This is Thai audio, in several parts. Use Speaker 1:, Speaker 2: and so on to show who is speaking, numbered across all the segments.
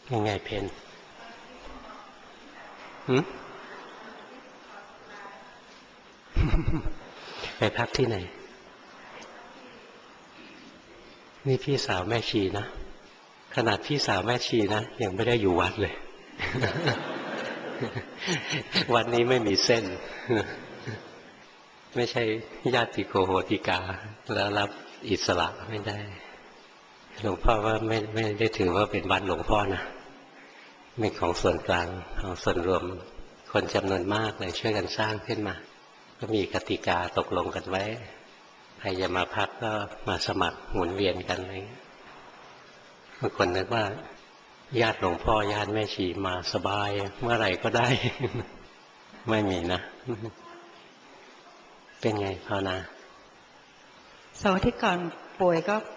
Speaker 1: ยังไงเพนหืมไปพักที่ไหนนี่พี่สาวแม่ชีนะขนาดพี่สาวแม่ชีนะยังไม่ได้อยู่วัดเลยวันนี้ไม่มีเส้นไม่ใช่ญาติโกโหติกาแล้วรับอิสระไม่ได้หลวงพ่อว่าไม่ได้ถือว่าเป็นวัดหลวงพ่อนะเป็นของส่วนกลางของส่วนรวมคนจำนวนมากเลยช่วยกันสร้างขึ้นมาก็มีกติกาตกลงกันไว้ใครจะมาพักก็มาสมัครหมุนเวียนกันอะไรอย่างนี้บางคนนึกว่าญาติหลวงพ่อญาติแม่ชีมาสบายเมื่อไหร่ก็ได้ไม่มีนะเป็นไงภาวนา
Speaker 2: เสาร์อาทิตย์ก่อนป่วยก็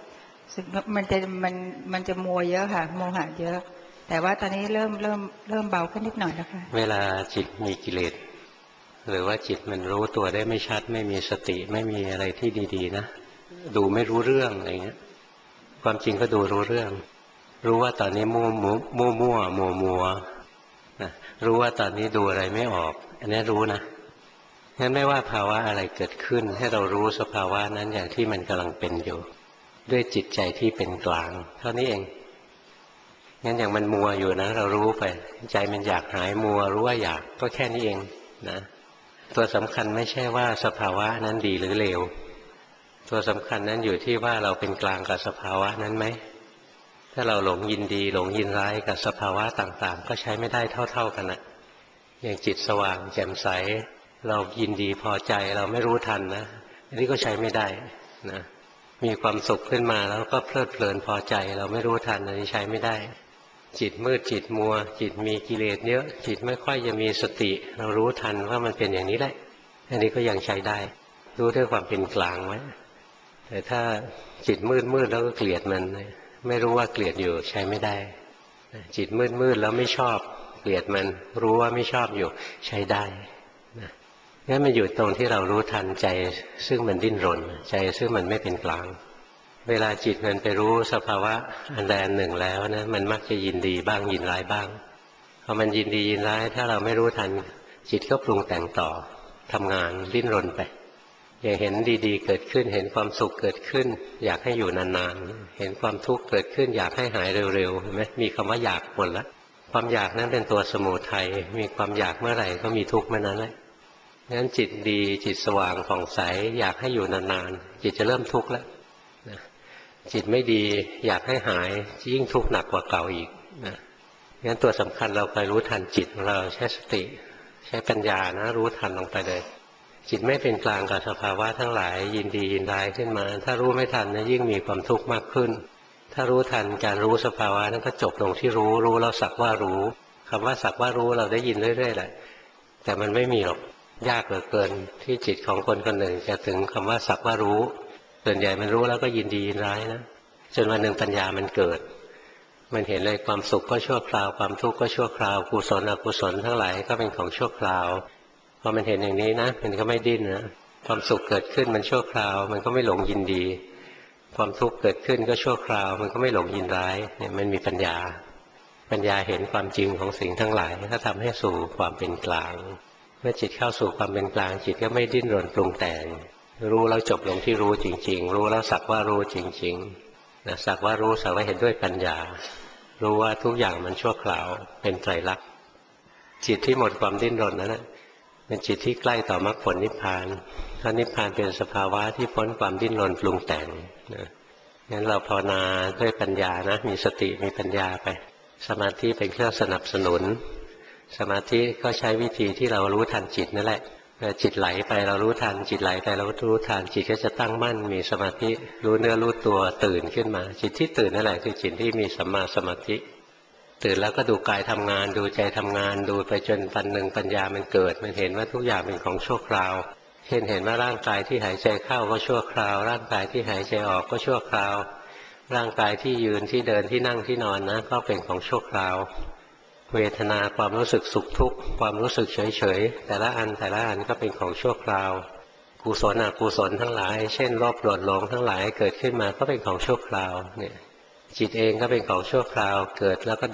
Speaker 2: มันจะมัวเยอะค่ะโมหะเยอะแต่ว่าตอนนี้เริ่มเบาขึ้นนิดหน่อยแล้วค่ะ
Speaker 1: เวลาจิตมีกิเลสหรือว่าจิตมันรู้ตัวได้ไม่ชัดไม่มีสติไม่มีอะไรที่ดีๆนะดูไม่รู้เรื่องอะไรเงี้ยความจริงก็ดูรู้เรื่องรู้ว่าตอนนี้มัวนะรู้ว่าตอนนี้ดูอะไรไม่ออกอันนี้รู้นะงั้นไม่ว่าภาวะอะไรเกิดขึ้นให้เรารู้สภาวะนั้นอย่างที่มันกำลังเป็นอยู่ด้วยจิตใจที่เป็นกลางเท่านี้เองงั้นอย่างมันมัวอยู่นะเรารู้ไปใจมันอยากหายมัวรู้ว่าอยากก็แค่นี้เองนะตัวสำคัญไม่ใช่ว่าสภาวะนั้นดีหรือเลวตัวสำคัญนั้นอยู่ที่ว่าเราเป็นกลางกับสภาวะนั้นไหมถ้าเราหลงยินดีหลงยินร้ายกับสภาวะต่างๆก็ใช้ไม่ได้เท่ากันนะอย่างจิตสว่างแจ่มใสเรายินดีพอใจเราไม่รู้ทันนะอันนี้ก็ใช้ไม่ได้นะมีความสุขขึ้นมาแล้วก็เพลิดเพลินพอใจเราไม่รู้ทันอันนี้ใช้ไม่ได้จิตมืดจิตมัวจิตมีกิเลสเยอะจิตไม่ค่อยจะมีสติเรารู้ทันว่ามันเป็นอย่างนี้แหละอันนี้ก็ยังใช้ได้รู้ด้วยความเป็นกลางไว้แต่ถ้าจิตมืดแล้วก็เกลียดมันไม่รู้ว่าเกลียดอยู่ใช้ไม่ได้จิตมืดแล้วไม่ชอบเกลียดมันรู้ว่าไม่ชอบอยู่ใช้ได้งั้นมันอยู่ตรงที่เรารู้ทันใจซึ่งมันดิ้นรนใจซึ่งมันไม่เป็นกลางเวลาจิตมันไปรู้สภาวะอันใดอันหนึ่งแล้วนะมันมักจะยินดีบ้างยินร้ายบ้างพอมันยินดียินร้ายถ้าเราไม่รู้ทันจิตก็ปรุงแต่งต่อทำงานดิ้นรนไปอย่างเห็นดีๆเกิดขึ้นเห็นความสุขเกิดขึ้นอยากให้อยู่นานๆเห็นความทุกข์เกิดขึ้นอยากให้หายเร็วๆเห็นไหมมีคำว่าอยากหมดแล้วความอยากนั้นเป็นตัวสมุทัยมีความอยากเมื่อไหร่ก็มีทุกข์เมื่อนั้นแหละงั้นจิตดีจิตสว่างผ่องใสอยากให้อยู่นานๆจิตจะเริ่มทุกข์แล้วจิตไม่ดีอยากให้หายยิ่งทุกข์หนักกว่าเก่าอีกนะงั้นตัวสำคัญเราคอยรู้ทันจิตของเราใช้สติใช้ปัญญานะรู้ทันลงไปเลยจิตไม่เป็นกลางกับสภาวะทั้งหลายยินดียินร้ายขึ้นมาถ้ารู้ไม่ทันนะยิ่งมีความทุกข์มากขึ้นถ้ารู้ทันการรู้สภาวะนั้นก็จบลงที่รู้แล้วสักว่ารู้คำว่าสักว่ารู้เราได้ยินเรื่อยๆแหละแต่มันไม่มีหรอกยากเหลือเกินที่จิตของคนคนหนึ่งจะถึงคำว่าสักว่ารู้ส่วนใหญ่มันรู้แล้วก็ยินดียินร้ายนะจนวันหนึ่งปัญญามันเกิดมันเห็นเลยความสุขก็ชั่วคราวความทุกข์ก็ชั่วคราวกุศลอกุศลทั้งหลายก็เป็นของชั่วคราวพอมันเห็นอย่างนี้นะมันก็ไม่ดิ้นนะความสุขเกิดขึ้นมันชั่วคราวมันก็ไม่หลงยินดีความทุกข์เกิดขึ้นก็ชั่วคราวมันก็ไม่หลงยินร้ายเนี่ยมันมีปัญญาเห็นความจริงของสิ่งทั้งหลายก็ทำให้สู่ความเป็นกลางเมื่อจิตเข้าสู่ความเป็นกลางจิตก็ไม่ดิ้นรนปรุงแต่งรู้แล้วจบลงที่รู้จริงๆรู้แล้วสักว่ารู้จริงๆนะสักว่ารู้สักว่าเห็นด้วยปัญญารู้ว่าทุกอย่างมันชั่วคราวเป็นไตรลักษณ์จิตที่หมดความดิ้นรนนั้นเป็นจิตที่ใกล้ต่อมรรคผลนิพพานเพราะนิพพานเป็นสภาวะที่พ้นความดิ้นรนปรุงแต่งนะงั้นเราภาวนาด้วยปัญญานะมีสติมีปัญญาไปสมาธิเป็นเครื่องสนับสนุนสมาธิก็ใช้วิธีที่เรารู้ทันจิตนั่นแหละจิตไหลไปเรารู้ทันจิตไหลไปเรารู้ทันจิตก็จะตั้งมั่นมีสมาธิรู้เนื้อรู้ตัวตื่นขึ้นมาจิตที่ตื่นนั่นแหละคือจิตที่มีสัมมาสมาธิตื่นแล้วก็ดูกายทำงานดูใจทำงานดูไปจนวันหนึ่งปัญญามันเกิดมันเห็นว่าทุกอย่างเป็นของชั่วคราวเห็นว่าร่างกายที่หายใจเข้าก็ชั่วคราวร่างกายที่หายใจออกก็ชั่วคราวร่างกายที่ยืนที่เดินที่นั่งที่นอนนะก็เป็นของชั่วคราวเวทนาความรู้สึกสุขทุกข์ความรู้สึกเฉยๆแต่ละอันก็เป็นของชั่วคราวกุศลอกุศลทั้งหลายเช่นโลภโกรธหลงทั้งหลายเกิดขึ้นมาก็เป็นของชั่วคราวเนี่ยจิตเองก็เป็นของชั่วคราวเกิดแล้วก็ดับ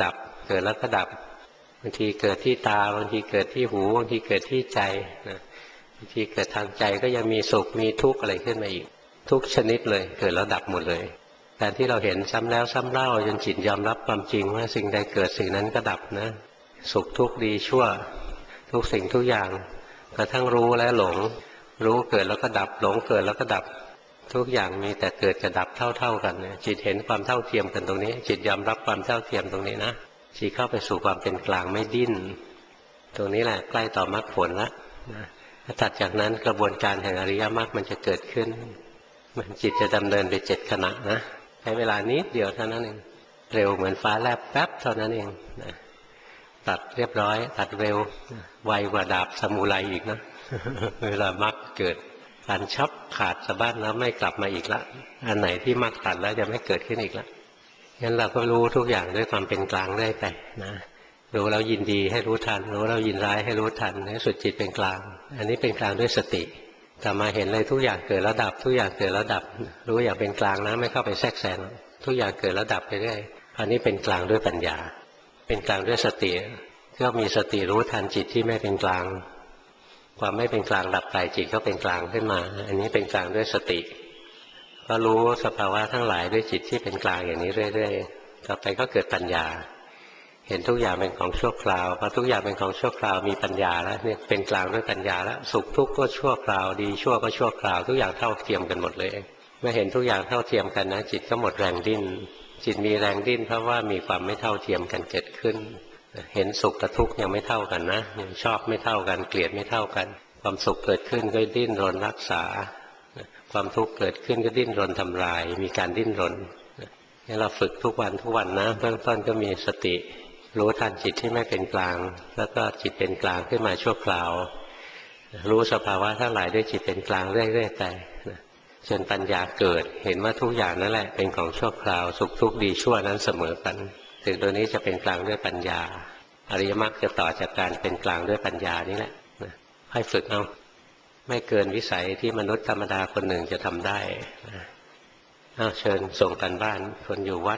Speaker 1: เกิดแล้วก็ดับบางทีเกิดที่ตาบางทีเกิดที่หูบางทีเกิดที่ใจนะบางทีเกิดทางใจก็ยังมีสุขมีทุกข์อะไรขึ้นมาอีกทุกชนิดเลยเกิดแล้วดับหมดเลยการที่เราเห็นซ้ำแล้วซ้ำเล่าจนจิตยอมรับความจริงว่าสิ่งใดเกิดสิ่งนั้นก็ดับนะสุขทุกข์ดีชั่วทุกสิ่งทุกอย่างกระทั่งรู้และหลงรู้เกิดแล้วก็ดับหลงเกิดแล้วก็ดับทุกอย่างมีแต่เกิดกับดับเท่ากันเนี่ยจิตเห็นความเท่าเทียมกันตรงนี้จิตยอมรับความเท่าเทียมตรงนี้นะจิตเข้าไปสู่ความเป็นกลางไม่ดิ้นตรงนี้แหละใกล้ต่อมรรคผลแล้วนะถัดจากนั้นกระบวนการแห่งอริยมรรคมันจะเกิดขึ้นมันจิตจะดำเนินไป7 ขณะนะใช้เวลานิดเดียวเท่านั้นเองเร็วเหมือนฟ้าแลบแป๊บเท่านั้นเองนะตัดเรียบร้อยตัดเร็วไวกว่าดาบซามูไรอีกนะ เวลามรรคเกิดการชับขาดสะบั้นแล้วไม่กลับมาอีกละอันไหนที่มรรคตัดแล้วจะไม่เกิดขึ้นอีกละงั้นเราก็รู้ทุกอย่างด้วยความเป็นกลางได้ไปนะรู้แล้วยินดีให้รู้ทันรู้แล้วยินร้ายให้รู้ทันในสุดจิตเป็นกลางอันนี้เป็นกลางด้วยสติแต่มาเห็นเลยทุกอย่างเกิดแล้วดับทุกอย่างเกิดแล้วดับรู้อย่างเป็นกลางนะไม่เข้าไปแทรกแซงทุกอย่างเกิดแล้วดับไปเรื่อยอันนี้เป็นกลางด้วยปัญญาเป็นกลางด้วยสติก็มีสติรู้ทันจิตที่ไม่เป็นกลางความไม่เป็นกลางดับไปจิตก็เป็นกลางขึ้นมาอันนี้เป็นกลางด้วยสติก็รู้สภาวะทั้งหลายด้วยจิตที่เป็นกลางอย่างนี้เรื่อยๆต่อไปก็เกิดปัญญาเห็นทุกอย่างเป็นของชั่วคราวพอทุกอย่างเป็นของชั่วคราวมีปัญญาแล้วเนี่ยเป็นกลางด้วยปัญญาแล้วสุขทุกข์ก็ชั่วคราวดีชั่วก็ชั่วคราวทุกอย่างเท่าเทียมกันหมดเลยเมื่อเห็นทุกอย่างเท่าเทียมกันนะจิตก็หมดแรงดิ้นจิตมีแรงดิ้นเพราะว่ามีความไม่เท่าเทียมกันเกิดขึ้นเห็นสุขกับทุกข์ยังไม่เท่ากันนะยังชอบไม่เท่ากันเกลียดไม่เท่ากันความสุขเกิดขึ้นก็ดิ้นรนรักษาความทุกข์เกิดขึ้นก็ดิ้นรนทำลายมีการดิ้นรนนี่เราฝึกทุกวันนะเบื้องต้นก็มีสติรู้ทันจิตที่ไม่เป็นกลางแล้วก็จิตเป็นกลางขึ้นมาชั่วคราวรู้สภาวะทั้งหลายด้วยจิตเป็นกลางเรื่อยๆไปจนปัญญาเกิดเห็นว่าทุกอย่างนั่นแหละเป็นของชั่วคราวสุขทุกข์ดีชั่วนั้นเสมอกันถึงตัวนี้จะเป็นกลางด้วยปัญญาอริยมรรคจะต่อจากการเป็นกลางด้วยปัญญานี่แหละให้ฝึกเอาไม่เกินวิสัยที่มนุษย์ธรรมดาคนหนึ่งจะทำได้เชิญส่งกันบ้านคนอยู่วัด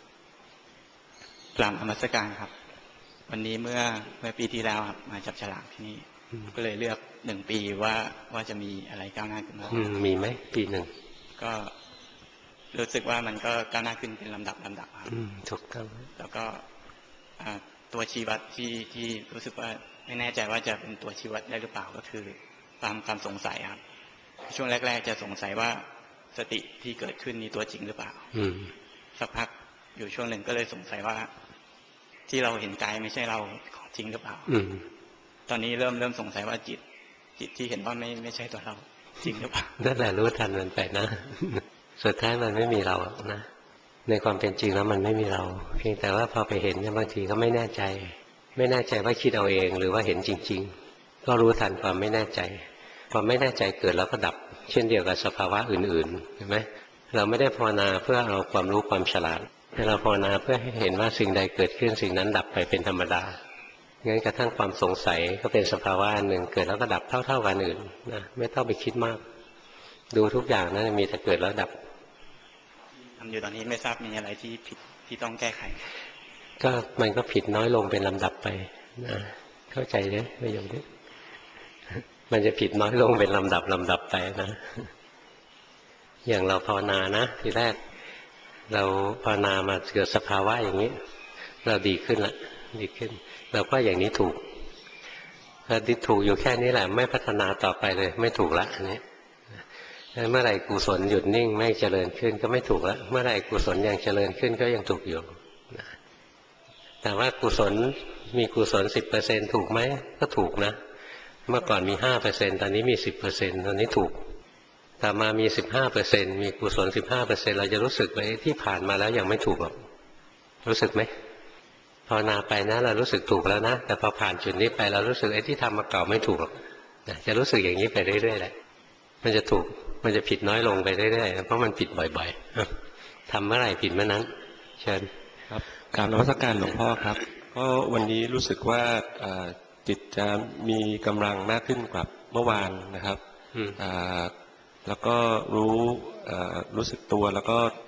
Speaker 3: กราบนมัสการครับวันนี้เมื่อปีที่แล้วครับมาจับฉลากที่นี่ก็เลยเลือก1 ปีว่าจะมีอะไรก้าวหน้าขึ้นมา
Speaker 1: มีไหมปีหนึ่งก็
Speaker 3: รู้สึกว่ามันก็ก้าวหน้าขึ้นเป็นลำดับครับ
Speaker 1: ถูกต้อง
Speaker 3: แล้วก็ตัวชี้วัดที่รู้สึกว่าไม่แน่ใจว่าจะเป็นตัวชี้วัดได้หรือเปล่าก็คือความสงสัยครับช่วงแรกๆจะสงสัยว่าสติที่เกิดขึ้นนี่ตัวจริงหรือเปล่าสักพักอยู่ช่วงหนึ่งก็เลยสงสัยว่าที่เราเห็นกายไม่ใช่เราของจริงหรือเปล่าตอนนี้เริ่มสงสัยว่าจิตที่เห็นว่าไม่ใช่ตัวเราจริงหรือเปล่า
Speaker 1: นั่นแหละรู้ทันมันไปนะสุดท้ายมันไม่มีเรานะในความเป็นจริงแล้วมันไม่มีเราเพียงแต่ว่าพอไปเห็นบางทีก็ไม่แน่ใจว่าคิดเอาเองหรือว่าเห็นจริงๆก็รู้ทันความไม่แน่ใจความไม่แน่ใจเกิดแล้วก็ดับเช่นเดียวกับสภาวะอื่นๆเห็นไหมเราไม่ได้ภาวนาเพื่อเอาความรู้ความฉลาดแต่เราภาวนาเพื่อให้เห็นว่าสิ่งใดเกิดขึ้นสิ่งนั้นดับไปเป็นธรรมดางั้นกระทั่งความสงสัยก็เป็นสภาวะอันหนึ่งเกิดแล้วก็ดับเท่ากันอื่นนะไม่ต้องไปคิดมากดูทุกอย่างนะมีแต่เกิดแล้วดับ
Speaker 3: ทำอยู่ตอนนี้ไม่ทราบมีอะไรที่ผิดที่ต้องแก้ไข
Speaker 1: ก็มันก็ผิดน้อยลงเป็นลำดับไปนะเข้าใจไหมประโยคนี้มันจะผิดน้อยลงเป็นลำดับไปนะอย่างเราภาวนานะทีแรกเราภาวนามาเกิดสภาวะอย่างนี้เราดีขึ้นละดีขึ้นเราก็อย่างนี้ถูกถ้าดิถูกอยู่แค่นี้แหละไม่พัฒนาต่อไปเลยไม่ถูกละอันนี้เมื่อไหร่กุศลหยุดนิ่งไม่เจริญขึ้นก็ไม่ถูกละเมื่อไหร่กุศลยังเจริญขึ้นก็ยังถูกอยู่แต่ว่ากุศลมีกุศล 10% ถูกไหมก็ถูกนะเมื่อก่อนมี 5% ตอนนี้มี 10% ตอนนี้ถูกต่อมามี 15% มีกุศล 15% เราจะรู้สึกไหมที่ผ่านมาแล้วยังไม่ถูกหรอกรู้สึกไหมภาวนาไปนะเรารู้สึกถูกแล้วนะแต่พอผ่านจุดนี้ไปเรารู้สึกไอ้ที่ทำมาเก่าไม่ถูกหรอกจะรู้สึกอย่างนี้ไปเรื่อยๆแหละมันจะถูกมันจะผิดน้อยลงไปเรื่อยๆเพราะมันผิดบ่อยๆทำเมื่อไหร่ผิดเมื่อนั้นเชิญ
Speaker 4: ครับกราบนมัสการหลวงพ่อครับก็วันนี้รู้สึกว่าจิตจะมีกำลังมากขึ้นกว่าเมื่อวานนะครับแล้วก็รู้สึกตัวแล้วก็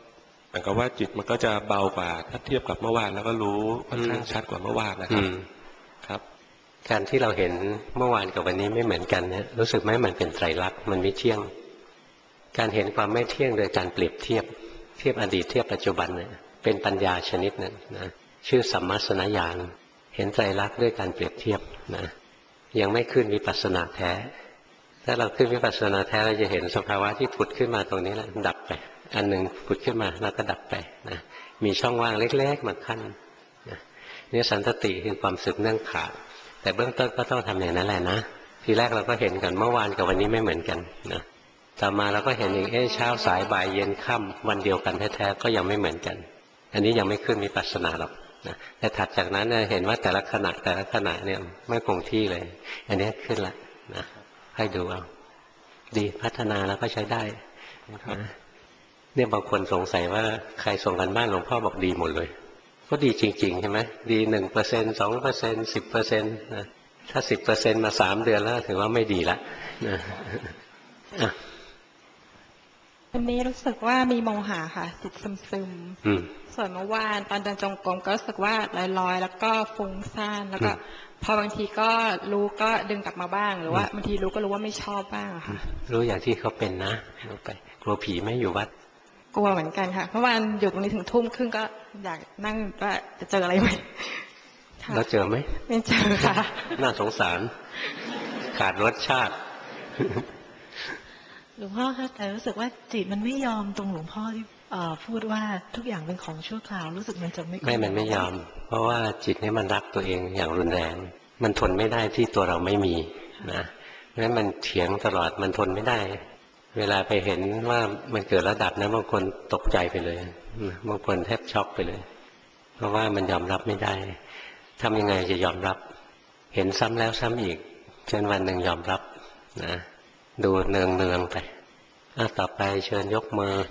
Speaker 4: เหมือนกับว่าจิตมันก็จะเบากว่าถ้าเทียบกับเมื่อวานแล้วก็รู้ค่อนข้างชัดกว่าเมื่อวานนะครับครับ
Speaker 1: การที่เราเห็นเมื่อวานกับวันนี้ไม่เหมือนกันเนี่ยรู้สึกไหมมันเป็นไตรลักษณ์มันไม่เที่ยงการเห็นความไม่เที่ยงโดยการเปรียบเทียบอดีตเทียบปัจจุบันเนี่ยเป็นปัญญาชนิดหนึ่งนะชื่อสัมมัสสนญาณเห็นไตรลักษณ์ด้วยการเปรียบเทียบนะยังไม่ขึ้นวิปัสสนาแท้ถ้าเราขึ้นวิปัสสนาแท้เราจะเห็นสภาวะที่ผุดขึ้นมาตรงนี้แหละดับไปอันหนึ่งผุดขึ้นมาแล้วก็ดับไปนะมีช่องว่างเล็กๆมาขั้นนะนี่สันตติคือความสืบเนื่องขาดแต่เบื้องต้นก็ต้องทำอย่างนั้นแหละนะทีแรกเราก็เห็นกันเมื่อวานกับวันนี้ไม่เหมือนกันนะต่อมาเราก็เห็นอีกเช้าสายบ่ายเย็นค่ำวันเดียวกันแท้ๆก็ยังไม่เหมือนกันอันนี้ยังไม่ขึ้นวิปัสสนาหรอกนะแต่ถัดจากนั้นเห็นว่าแต่ละขณะเนี่ยไม่คงที่เลยอันนี้ขึ้นละนะให้ดูเอาดีพัฒนาแล้วก็ใช้ได้นะเนี่ยบางคนสงสัยว่าใครส่งกันบ้านหลวงพ่อบอกดีหมดเลยก็ดีจริงๆใช่ไหมดี 1% 2% 10%นะถ้า 10% มา3 เดือนแล้วถือว่าไม่ดีละนะ
Speaker 2: วันนี้รู้สึกว่ามีโมหะค่ะจิตซึมๆส่วนเมื่อวานตอนเดินจงกรมก็รู้สึกว่าลอยๆแล้วก็ฟุ้งซ่านแล้วก็พอบางทีก็รู้ก็ดึงกลับมาบ้างหรือว่าบางทีรู้ก็รู้ว่าไม่ชอบบ้างค่ะ
Speaker 1: รู้อย่างที่เขาเป็นนะรู้ไปกลัวผีไม่อยู่วัด
Speaker 2: กลัวเหมือนกันค่ะเมื่อวานอยู่ตรงนี้ถึงทุ่มครึ่งก็อยากนั่งว่าจะเจออะไรไหม
Speaker 1: แล้วเจอไหม
Speaker 2: ไม่เจอค่ะ
Speaker 1: น่าสงสารขาดรสชาติ
Speaker 5: หลวงพ่อคะแต่รู้สึกว่าจิตมันไม่ยอมตรงหลวงพ่อที่พูดว่าทุกอย่างเป็นของชั่วคราวรู้สึกมันจะไม่
Speaker 1: มันไม่ยอมเพราะว่าจิตนี้มันรักตัวเองอย่างรุนแรงมันทนไม่ได้ที่ตัวเราไม่มีนะงั้นมันเถียงตลอดมันทนไม่ได้เวลาไปเห็นว่ามันเกิดระดับนั้นบางคนตกใจไปเลยบางคนแทบช็อกไปเลยเพราะว่ามันยอมรับไม่ได้ทำยังไงจะยอมรับเห็นซ้ำแล้วซ้ำอีกจนวันหนึ่งยอมรับนะดูเนืองๆไปต่อไปเชิญยกมือ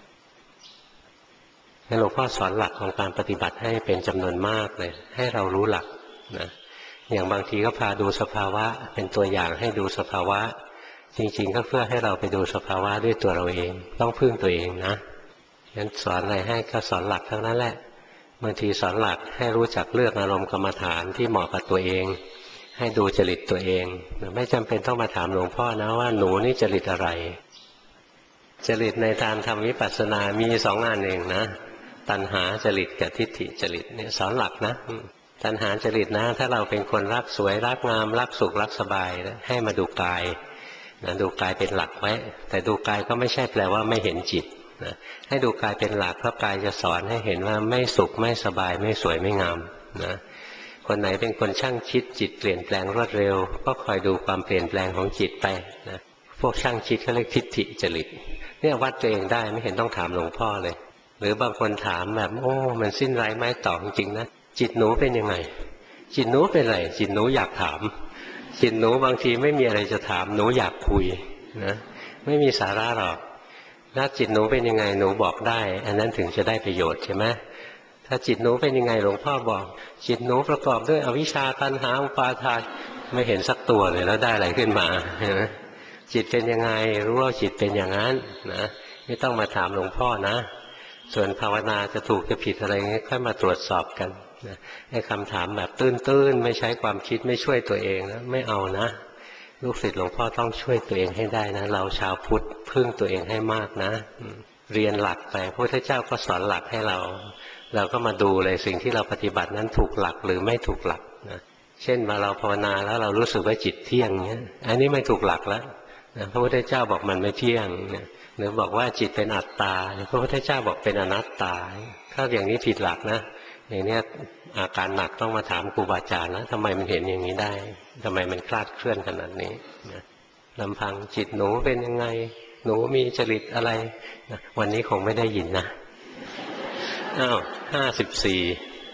Speaker 1: หลวงพ่อสอนหลักของการปฏิบัติให้เป็นจำนวนมากเลยให้เรารู้หลักนะอย่างบางทีก็พาดูสภาวะเป็นตัวอย่างให้ดูสภาวะจริงๆก็เพื่อให้เราไปดูสภาวะด้วยตัวเราเองต้องพึ่งตัวเองนะงั้นสอนอะไรให้ก็สอนหลักทั้งนั้นแหละบางทีสอนหลักให้รู้จักเลือกอารมณ์กรรมฐานที่เหมาะกับตัวเองให้ดูจริตตัวเองไม่จำเป็นต้องมาถามหลวงพ่อนะว่าหนูนี่จริตอะไรจริตในทางทำวิปัสสนามี2 อันเองนะตัณหาจริตกับทิฏฐิจริตเนี่ยสอนหลักนะตัณหาจริตนะถ้าเราเป็นคนรักสวยรักงามรักสุขรักสบายให้มาดูกายนะดูกายเป็นหลักไว้แต่ดูกายก็ไม่ใช่แปลว่าไม่เห็นจิตนะให้ดูกายเป็นหลักเพราะกายจะสอนให้เห็นว่าไม่สุขไม่สบายไม่สวยไม่งามนะคนไหนเป็นคนช่างคิดจิตเปลี่ยนแปลงรวดเร็วก็คอยดูความเปลี่ยนแปลงของจิตไปนะพวกช่างคิดเขาเรียกทิฏฐิจริตเนี่ยวัดตัวเองได้ไม่เห็นต้องถามหลวงพ่อเลยหรือบางคนถามแบบโอ้มันสิ้นไร้ไม้ต่อจริงๆนะจิตหนูเป็นยังไงจิตหนูเป็นไรจิตหนูอยากถามจิตหนูบางทีไม่มีอะไรจะถามหนูอยากคุยนะไม่มีสาระหรอกถ้าจิตหนูเป็นยังไงหนูบอกได้อันนั้นถึงจะได้ประโยชน์ใช่ไหมถ้าจิตหนูเป็นยังไงหลวงพ่อบอกจิตหนูประกอบด้วยอวิชชาตัณหาอุปาทานไม่เห็นสักตัวเลยแล้วได้อะไรขึ้นมาจิตเป็นยังไงรู้ว่าจิตเป็นอย่างนั้นนะไม่ต้องมาถามหลวงพ่อนะส่วนภาวนาจะถูกจะผิดอะไรงี้ค่อยมาตรวจสอบกันนะไอ้คำถามแบบตื้นๆไม่ใช้ความคิดไม่ช่วยตัวเองนะไม่เอานะลูกศิษย์หลวงพ่อต้องช่วยตัวเองให้ได้นะเราชาวพุทธพึ่งตัวเองให้มากนะเรียนหลักไปพระพุทธเจ้าก็สอนหลักให้เราก็มาดูเลยสิ่งที่เราปฏิบัตินั้นถูกหลักหรือไม่ถูกหลักนะเช่นมาเราภาวนาแล้วเรารู้สึกว่าจิตเที่ยงเนี้ยอันนี้ไม่ถูกหลักแล้วพระพุทธเจ้าบอกมันไม่เที่ยงหรือบอกว่าจิตเป็นอัตตาพระพุทธเจ้าบอกเป็นอนัตตาถ้าอย่างนี้ผิดหลักนะอย่างนี้อาการหนักต้องมาถามครูบาอาจารย์นะทำไมมันเห็นอย่างนี้ได้ทำไมมันคลาดเคลื่อนขนาดนี้ลำพังจิตหนูเป็นยังไงหนูมีจริตอะไรวันนี้คงไม่ได้ยินนะอ้าว54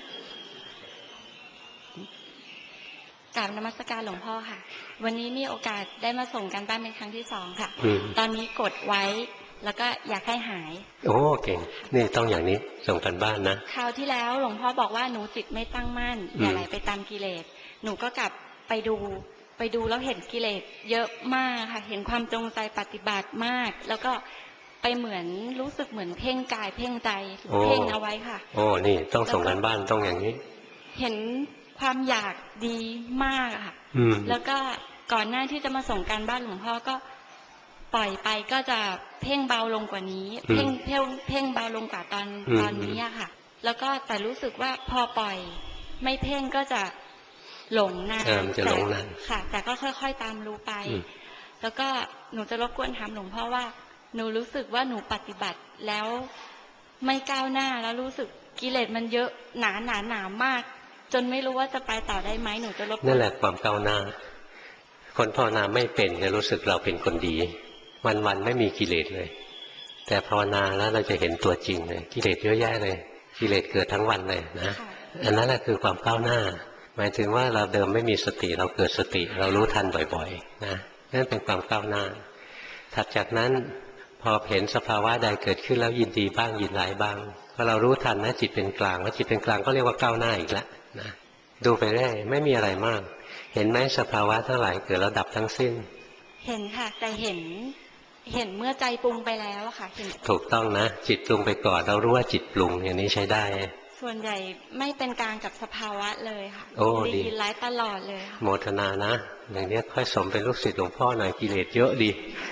Speaker 6: กราบนมัสการหลวงพ่อค่ะวันนี้มีโอกาสได้มาส่งกันบ้านเป็นครั้งที่2ค่ะตอนนี้กดไว้แล้วก็อยากให้หาย
Speaker 1: โอ้เก่งนี่ต้องอย่างนี้ส่งกันบ้านนะ
Speaker 6: คราวที่แล้วหลวงพ่อบอกว่าหนูจิตไม่ตั้งมั่นอย่าไหลไปตามกิเลสหนูก็กลับไปดูแล้วเห็นกิเลสเยอะมากค่ะเห็นความจงใจปฏิบัติมากแล้วก็ไปเหมือนรู้สึกเหมือนเพ่งกายเพ่งใจเพ่งเอาไว้ค่ะ
Speaker 1: โอ้นี่ต้องส่งกันบ้านต้องอย่างนี้
Speaker 6: เห็นความอยากดีมากค่ะแล้วก็ก่อนหน้าที่จะมาส่งการบ้านหลวงพ่อก็ปล่อยไปก็จะเพ่งเบาลงกว่านี้เพ่งเบาลงกว่าตอนนี้ค่ะแล้วก็แต่รู้สึกว่าพอปล่อยไม่เพ่งก็จะหลงนานค่ะแต่ก็ค่อยๆตามรู้ไปแล้วก็หนูจะรบกวนถามหลวงพ่อว่าหนูรู้สึกว่าหนูปฏิบัติแล้วไม่ก้าวหน้าแล้วรู้สึกกิเลสมันเยอะหนามากจนไม่รู้ว่าจะไปต่อได้ไหมหนูจะรบกวน
Speaker 1: นั่นแหละความก้าวหน้าคนภาวนาไม่เป็นจะรู้สึกเราเป็นคนดีวันไม่มีกิเลสเลยแต่ภาวนาแล้วเราจะเห็นตัวจริงเลยกิเลสเยอะแยะเลยกิเลสเกิดทั้งวันเลยนะอันนั้นแหละคือความก้าวหน้าหมายถึงว่าเราเดิมไม่มีสติเราเกิดสติเรารู้ทันบ่อยๆนะนั่นเป็นความก้าวหน้าถัดจากนั้นพอเห็นสภาวะใดเกิดขึ้นแล้วยินดีบ้างยินร้ายบ้างพอเรารู้ทันนะจิตเป็นกลางแล้วจิตเป็นกลางก็เรียกว่าก้าวหน้าอีกแล้วนะดูไปเรื่อยไม่มีอะไรมากเห็นไหมสภาวะทั้งหลายเกิดแล้วดับทั้งสิ้น
Speaker 6: เห็นค่ะแต่เห็นเมื่อใจปรุงไปแล้วค่ะ
Speaker 1: ถูกต้องนะจิตปรุงไปก่อนเรารู้ว่าจิตปรุงอย่างนี้ใช้ได้
Speaker 6: ส่วนใหญ่ไม่เป็นกลางกับสภาวะเลยค่ะ
Speaker 1: ดี
Speaker 6: ยินร้ายตลอดเลยค่ะ
Speaker 1: โมทนานะอย่างนี้ค่อยสมเป็นลูกศิษย์หลวงพ่อหน่อยกิเลสเยอะดี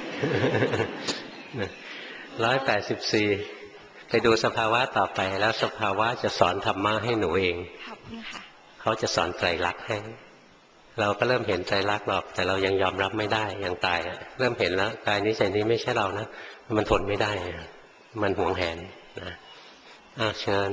Speaker 1: 184ไปดูสภาวะต่อไปแล้วสภาวะจะสอนธรรมะให้หนูเอง
Speaker 6: ขอบคุณค่ะ
Speaker 1: เขาจะสอนไตรลักษณ์ให้เราก็เริ่มเห็นไตรลักษณ์หรอกแต่เรายังยอมรับไม่ได้ยังตายเริ่มเห็นแล้วกายนี้ใจนี้ไม่ใช่เรานะมันทนไม่ได้มันหวงแหนนะเชิญ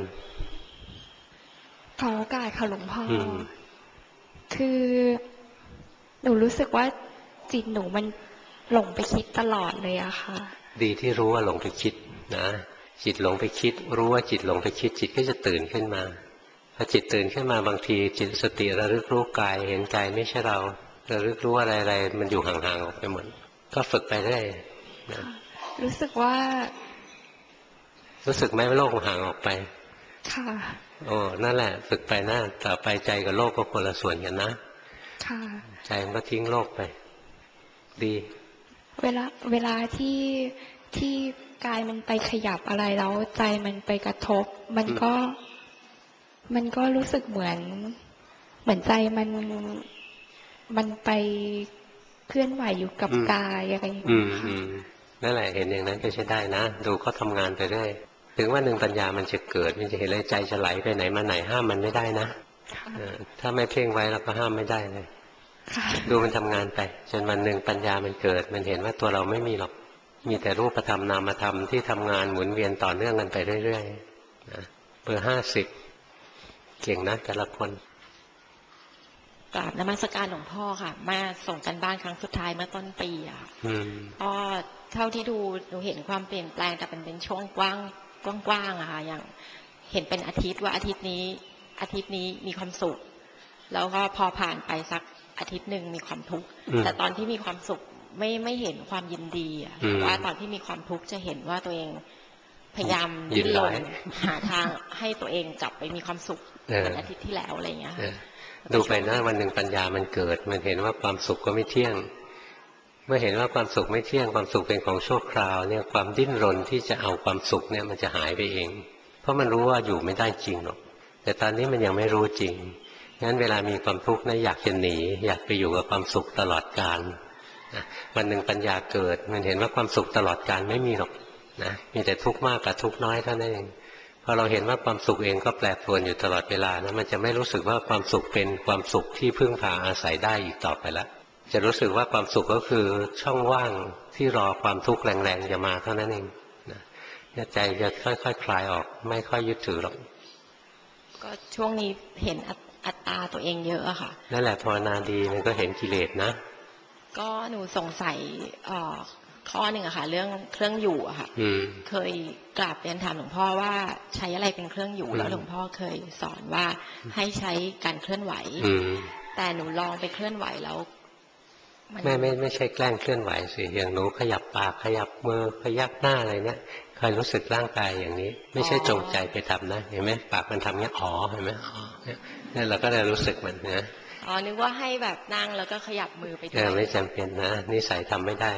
Speaker 2: ขอโอกาสค่ะหลวงพ่อคือหนูรู้สึกว่าจิตหนูมันหลงไปคิดตลอดเลยอะค่ะ
Speaker 1: ดีที่รู้ว่าหลงไปคิดนะจิตหลงไปคิดรู้ว่าจิตหลงไปคิดจิตก็จะตื่นขึ้นมาพอจิตตื่นขึ้นมาบางทีจิตสติระลึกรู้กายเห็นกายไม่ใช่เราระลึกรู้อะไรๆมันอยู่ห่างๆออกไปหมดก็ฝึกไปได้นะ
Speaker 2: รู้สึกว่า
Speaker 1: รู้สึกไหมว่าโลกห่างออกไป
Speaker 2: ค่ะ
Speaker 1: โอ้นั่นแหละฝึกไปนะต่อไปใจกับโลกก็คนละส่วนกันนะ
Speaker 2: ค่ะ
Speaker 1: ใจมันก็ทิ้งโลกไปดี
Speaker 2: เวลาที่กายมันไปขยับอะไรแล้วใจมันไปกระทบมันก็รู้สึกเหมือนใจมันไปเคลื่อนไหวอยู่กับกายอะไรอย่างนี้
Speaker 1: นั่นแหละเห็นอย่างนั้นก็ใช้ได้นะดูเขาทำงานไปได้ถึงว่าหนึ่งปัญญามันจะเกิดมันจะเห็นเลยใจจะไหลไปไหนมาไหนห้ามมันไม่ได้นะถ้าไม่เพ่งไว้เราก็ห้ามไม่ได้เลยดูมันทำงานไปจนวันหนึ่งปัญญามันเกิดมันเห็นว่าตัวเราไม่มีหรอกมีแต่รูปธรรมนามธรรมที่ทำงานหมุนเวียนต่อเนื่องกันไปเรื่อยๆเบอร์50เก่งนะแต่ละคน
Speaker 7: กราบนมัสการหลวงพ่อค่ะมาส่งกันบ้านครั้งสุดท้ายเมื่อต้นปีอ่ะก็เท่าที่ดูหนูเห็นความเปลี่ยนแปลงแต่เป็นช่วงกว้างอะค่ะอย่างเห็นเป็นอาทิตย์ว่าอาทิตย์นี้มีความสุขแล้วก็พอผ่านไปสักอาทิตย์หนึ่งมีความทุกข์แต่ตอนที่มีความสุขไม่เห็นความยินดีอะว่าตอนที่มีความทุกข์จะเห็นว่าตัวเองพยายามดิ้นรนหาทางให้ตัวเองกลับไปมีความสุขเหมือนอาทิตย์ที่แล้วอะไรอย่างเงี้ย
Speaker 1: ดูไปนะวันหนึ่งปัญญามันเกิดมันเห็นว่าความสุขก็ไม่เที่ยงเมื่อเห็นว่าความสุขไม่เที่ยงความสุขเป็นของชั่วคราวเนี่ยความดิ้นรนที่จะเอาความสุขเนี่ยมันจะหายไปเองเพราะมันรู้ว่าอยู่ไม่ได้จริงหรอกแต่ตอนนี้มันยังไม่รู้จริงงั้นเวลามีความทุกข์นะอยากจะหนีอยากไปอยู่กับความสุขตลอดกาลวันหนึ่งปัญญาเกิดมันเห็นว่าความสุขตลอดกาลไม่มีหรอกนะมีแต่ทุกข์มากกับทุกข์น้อยเท่านั้นเองพอเราเห็นว่าความสุขเองก็แปรปรวนอยู่ตลอดเวลานะมันจะไม่รู้สึกว่าความสุขเป็นความสุขที่พึ่งพาอาศัยได้อีกต่อไปแล้วจะรู้สึกว่าความสุขก็คือช่องว่างที่รอความทุกข์แรงๆจะมาเท่านั้นเองนะใจจะค่อยๆ คลายออกไม่ค่อยยึดถือหรอก
Speaker 7: ก็ช่วงนี้เห็นอัตตาตัวเองเยอะอะค่ะ
Speaker 1: นั่นแหละภาวนาดีมันก็เห็นกิเลสนะ
Speaker 7: ก็หนูสงสัยข้อหนึ่งอะค่ะเรื่องเครื่องอยู่อะค่ะเคยกราบเรียนถามหลวงพ่อว่าใช้อะไรเป็นเครื่องอยู่แล้วหลวงพ่อเคยสอนว่าให้ใช้การเคลื่อนไหวแต่หนูลองไปเคลื่อนไหวแล้ว
Speaker 1: ไม่ใช่แกล้งเคลื่อนไหวสิอย่างหนูขยับปากขยับมือพยักหน้าอะไรเนี่ยคอยรู้สึกร่างกายอย่างนี้ไม่ใช่จงใจไปทำนะเห็นไหมปากมันทำเนี้ยเห็นไหมเนี่ยเราก็ได้รู้สึกมันนะ
Speaker 7: นึกว่าให้แบบนั่งแล้วก็ขยับมือไปด้วย
Speaker 1: ไม่จำเป็นนะนิสัยทำไม่ได้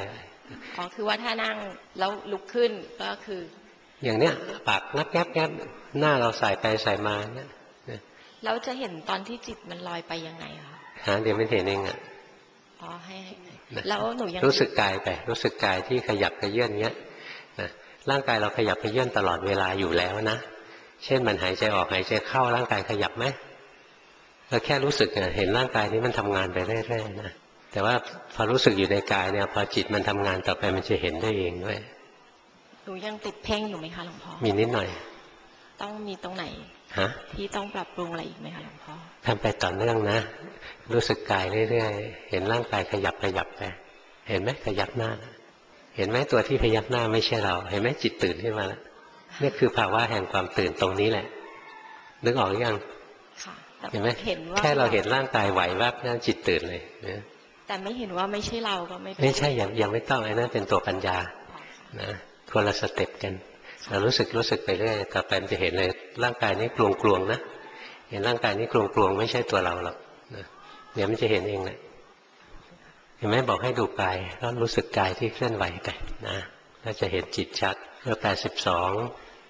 Speaker 7: อ๋อคือว่าถ้านั่งแล้วลุกขึ้นก็คือ
Speaker 1: อย่างเนี้ยปากงับแงบแงบหน้าเราใส่ไปใส่มาเนี่ย
Speaker 7: แล้วจะเห็นตอนที่จิตมันลอยไปยังไงคะ
Speaker 1: เดี๋ยวไม่เห็นเองอ่ะ
Speaker 7: อ๋อให้แล้วหนูยัง
Speaker 1: รู้สึกกายไปรู้สึกกายที่ขยับขยื่นเงี้ยนะร่างกายเราขยับขยื่นตลอดเวลาอยู่แล้วนะเช่นมันหายใจออกหายใจเข้าร่างกายขยับไหมเราแค่รู้สึกเห็นร่างกายนี้มันทำงานไปเรื่อยๆนะแต่ว่าพอรู้สึกอยู่ในกายเนี่ยพอจิตมันทำงานต่อไปมันจะเห็นได้เองด้วย
Speaker 7: หนูยังติดเพ่งอยู่ไหมคะหลวงพ่อ
Speaker 1: มีนิดหน่อย
Speaker 7: ต้องมีตรงไหนที่ต้องปรับปรุงอะไรอีกไหมคะหลวงพ่อ
Speaker 1: ทำไปต่อเนื่องนะรู้สึกกายเรื่อยๆเห็นร่างกายขยับไปเห็นไหมขยับหน้าเห็นไหมตัวที่ขยับหน้าไม่ใช่เราเห็นไหมจิตตื่นขึ้นมาแล้วนี่คือภาวะแห่งความตื่นตรงนี้แหละนึกออกหรือยังเห็นไหมแค่เราเห็นร่างกายไหวแวบนั่นจิตตื่นเลย
Speaker 7: แต่ไม่เห็นว่าไม่ใช่เราก็
Speaker 1: ไม่ใช่ยังไม่ต้องไอ้นั่นเป็นตัวปัญญานะคนละสเต็ปกันเรารู้สึกไปเรื่อยต่อไปมันจะเห็นเลยร่างกายนี้กลวงนะเห็นร่างกายนี้กลวงไม่ใช่ตัวเราหรอกนะเดี๋ยวมันจะเห็นเองแหละเห็นไหมบอกให้ดูกายแล้วรู้สึกกายที่เคลื่อนไหวไปนะแล้วจะเห็นจิตชัดเบอร์82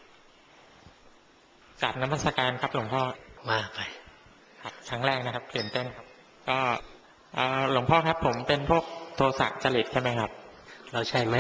Speaker 8: กราบนมัสการครับหลวงพ่อ
Speaker 1: มาไป
Speaker 8: ครับครั้งแรกนะครับตื่นเต้นครับก็หลวงพ่อครับผมเป็นพวกโทสะจริตใช่ไหมครับ
Speaker 1: เราใช่ไหม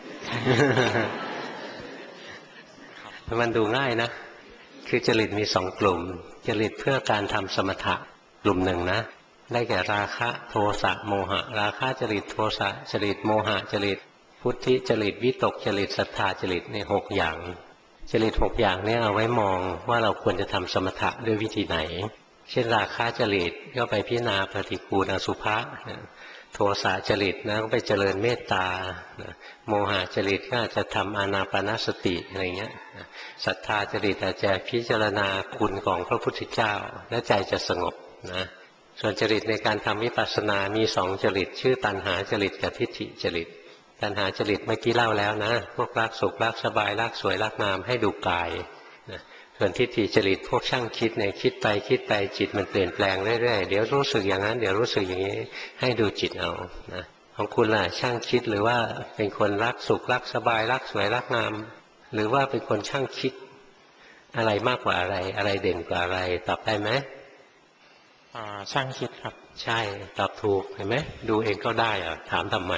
Speaker 1: มันดูง่ายนะคือจริตมี2กลุ่มจริตเพื่อการทำสมถะกลุ่มหนึ่งนะได้แก่ราคะโทสะโมหะราคะจริตโทสะจริตโมหะจริตพุทธิจริตวิตกจริตศรัทธาจริตนี่6อย่างจริต6อย่างนี้เอาไว้มองว่าเราควรจะทำสมถะด้วยวิธีไหนเช่นราคะจริตก็ไปพิจารณาปฏิกูลอสุภะโทสะจริตนะก็ไปเจริญเมตตาโมหะจริตก็อาจจะทำอานาปานสติอะไรเงี้ยศรัทธาจริตอาจจะพิจารณาคุณของพระพุทธเจ้าและใจจะสงบนะส่วนจริตในการทำวิปัสสนามี2จริตชื่อตัณหาจริตกับทิฏฐิจริตตัณหาจริตเมื่อกี้เล่าแล้วนะพวกรักสุขรักสบายรักสวยรักงามให้ดูกายนะส่วนทิฏฐิจริตพวกช่างคิดเนี่ยคิดไปจิตมันเปลี่ยนแปลงเรื่อยๆเดี๋ยวรู้สึกอย่างนั้นเดี๋ยวรู้สึกอย่างนี้ให้ดูจิตเอานะของคุณล่ะช่างคิดหรือว่าเป็นคนรักสุขรักสบายรักสวยรักงามหรือว่าเป็นคนช่างคิดอะไรมากกว่าอะไรเด่นกว่าอะไรตอบได้ไหม
Speaker 8: ช่างคิดครับ
Speaker 1: ใช่ตอบถูกเห็นไหมดูเองก็ได้อะถามทำไม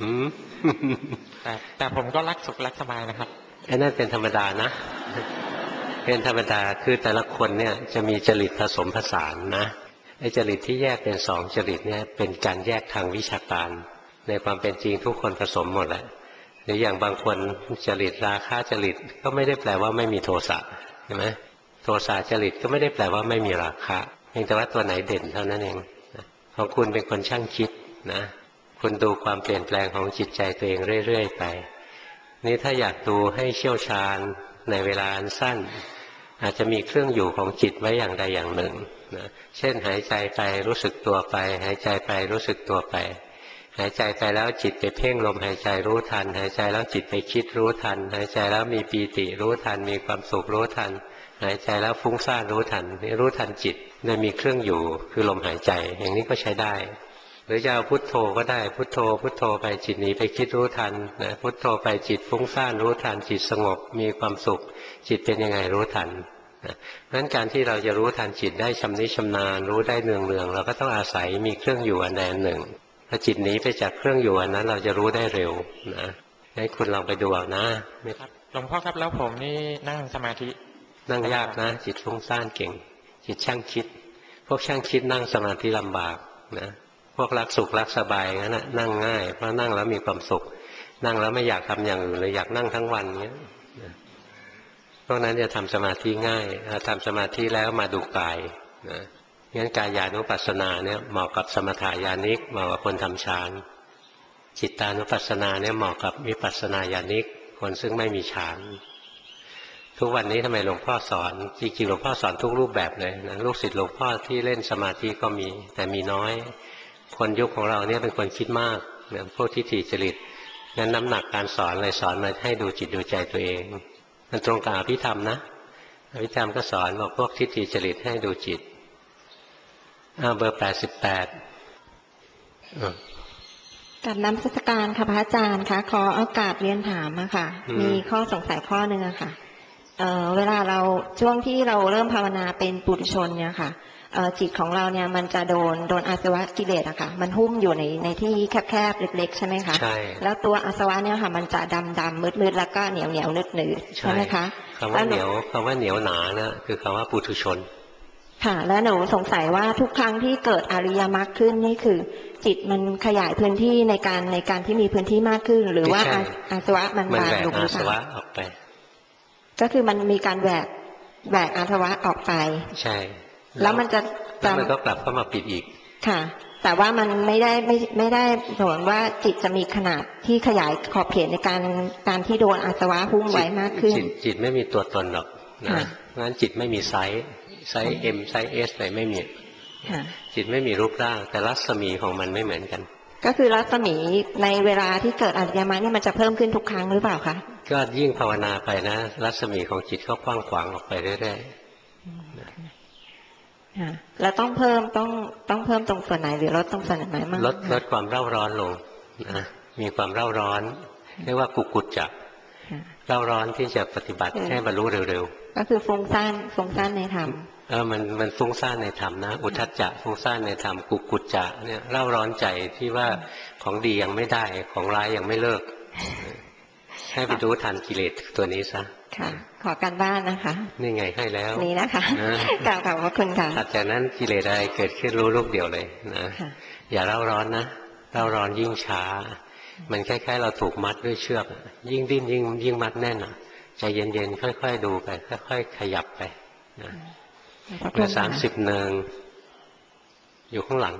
Speaker 8: แต่ผมก็รักสุขรักสบายนะครับ
Speaker 1: ไอ้นั่นเป็นธรรมดานะเป็นธรรมดาคือแต่ละคนเนี่ยจะมีจริตผสมผสานนะไอ้จริตที่แยกเป็น2จริตเนี่ยเป็นการแยกทางวิชาการในความเป็นจริงทุกคนผสมหมดแหละหรืออย่างบางคนจริตราคะจริตก็ไม่ได้แปลว่าไม่มีโทสะใช่ไหมโทสะจริตก็ไม่ได้แปลว่าไม่มีราคะเพียงแต่ว่าตัวไหนเด่นเท่านั้นเองของคุณเป็นคนช่างคิดนะคุณดูความเปลี่ยนแปลงของจิตใจตัวเองเรื่อยๆไปนี่ถ้าอยากดูให้เชี่ยวชาญในเวลาอันสั้นอาจจะมีเครื่องอยู่ของจิตไว้อย่างใดอย่างหนึ่งนะเช่นหายใจไปรู้สึกตัวไปหายใจไปรู้สึกตัวไปหายใจไปแล้วจิตไปเพ่งลมหายใจรู้ทันหายใจแล้วจิตไปคิดรู้ทันหายใจแล้วมีปีติรู้ทันมีความสุขรู้ทันหายใจแล้วฟุ้งซ่านรู้ทันนี่รู้ทันจิตโดยมีเครื่องอยู่คือลมหายใจอย่างนี้ก็ใช้ได้หรือจะเอาพุทโธก็ได้พุทโธพุทโธไปจิตหนีไปคิดรู้ทันนะพุทโธไปจิตฟุ้งซ่านรู้ทันจิตสงบมีความสุขจิตเป็นยังไงรู้ทันนะเพราะฉะนั้นการที่เราจะรู้ทันจิตได้ชำนิชำนาญรู้ได้เนืองๆเราก็ต้องอาศัยมีเครื่องอยู่อันใดอันหนึ่งพอจิตหนีไปจากเครื่องอยู่อันนั้นเราจะรู้ได้เร็วนะให้คุณลองไปดูเอานะครับ
Speaker 8: หลวงพ่อครับแล้วผมนี่นั่งสมาธิ
Speaker 1: นั่งยากนะจิตฟุ้งซ่านเก่งจิตช่างคิดพวกช่างคิดนั่งสมาธิลำบากนะพวกรักสุขรักสบายงั้นนะนั่งง่ายเพราะนั่งแล้วมีความสุขนั่งแล้วไม่อยากทำอย่างอื่นเลยอยากนั่งทั้งวันเงี้ยพวกนั้นจะทำสมาธิง่ายทำสมาธิแล้วมาดูกายนะงั้นกายานุปัสสนาเนี่ยเหมาะกับสมถญาณิกเหมาะกับคนทำฌานจิตตานุปัสสนาเนี่ยเหมาะกับวิปัสสนาญาณิกคนซึ่งไม่มีฌานทุกวันนี้ทำไมหลวงพ่อสอนจริงๆหลวงพ่อสอนทุกรูปแบบเลยนะลูกศิษย์หลวงพ่อที่เล่นสมาธิก็มีแต่มีน้อยคนยุคของเราเนี่ยเป็นคนคิดมากเนี่ยพวกทิฏฐิจริตงั้นน้ำหนักการสอนเลยสอนมาให้ดูจิตดูใจตัวเองมันตรงกับอภิธรรมนะอภิธรรมก็สอนบอกพวกทิฏฐิจริตให้ดูจิตเบอร์88
Speaker 9: กับนมัสการค่ะพระอาจารย์คะขอโอกาสเรียนถามอะค่ะมีข้อสงสัยข้อหนึ่งอะค่ะเวลาเราช่วงที่เราเริ่มภาวนาเป็นปุถุชนเนี่ยค่ะจิตของเราเนี่ยมันจะโดนอาสวะกิเลสอะค่ะมันหุ้มอยู่ในที่แคบๆเล็กๆใช่ไหมคะใช่แล้วตัวอาสวะเนี่ยค่ะมันจะดำมืดๆแล้วก็เหนียวนืดใช่ไหมคะคำว่าเหนียวหนานะคือคำว่าปุถุชนค่ะแล้วหนูสงสัยว่าทุกครั้งที่เกิดอริยมรรคขึ้นนี่คือจิตมันขยายพื้นที่ในการที่มีพื้นที่มากขึ้นหรือว่าอาสวะมันบางลงหรือเปล่าอาสวะออกไปก็คือมันมีการแหวกอาสวะออกไปใช่แล้วมันก็กลับเข้ามาปิดอีกค่ะแต่ว่ามันไม่ได้ผลว่าจิตจะมีขนาดที่ขยายขอบเขตในการที่โดนอาสวะหุ้มไว้มากขึ้นจิตไม่มีตัวตนหรอกนะงั้นจิตไม่มีไซส์M ไซส์ S อะไรไม่มีจิตไม่มีรูปร่างแต่รัศมีของมันไม่เหมือนกันก็คือรัศมีในเวลาที่เกิดอริยมรรคเนี่ยมันจะเพิ่มขึ้นทุกครั้งหรือเปล่าคะก็ยิ่งภาวนาไปนะรัศมีของจิตก็กว้างขวางออกไปเรื่อยๆแล้วต้องเพิ่มตรงส่วนไหนหรือลดตรงส่วนไหนมากลดความเร่าร้อนลงนะมีความเร่าร้อนเรียกว่ากุจจะเร่าร้อนที่จะปฏิบัติให้บรรลุเร็วๆก็คือฟุ้งซ่านในธรรมมันฟุ้งซ่านในธรรมนะอุทธัจจะฟุ้งซ่านในธรรมกุจจะเนี่ยเร่าร้อนใจที่ว่าของดียังไม่ได้ของร้ายยังไม่เลิกให้ไปรู้ทันกิเลสตัวนี้ซะค่ะขอการบ้านนะคะนี่ไงให้แล้วนี่นะคะกล่าวขอบพระคุณค่ะถัดจากนั้นกิเลสอะไรเกิดขึ้นรู้ลูกเดียวเลยนะอย่าเร่าร้อนนะเร่าร้อนยิ่งช้ามันคล้ายๆเราถูกมัดด้วยเชือกยิ่งดิ้นยิ่งมัดแน่นใจเย็นๆค่อยๆดูไปค่อยๆขยับไปนะเบอร์31อยู่ข้างหลัง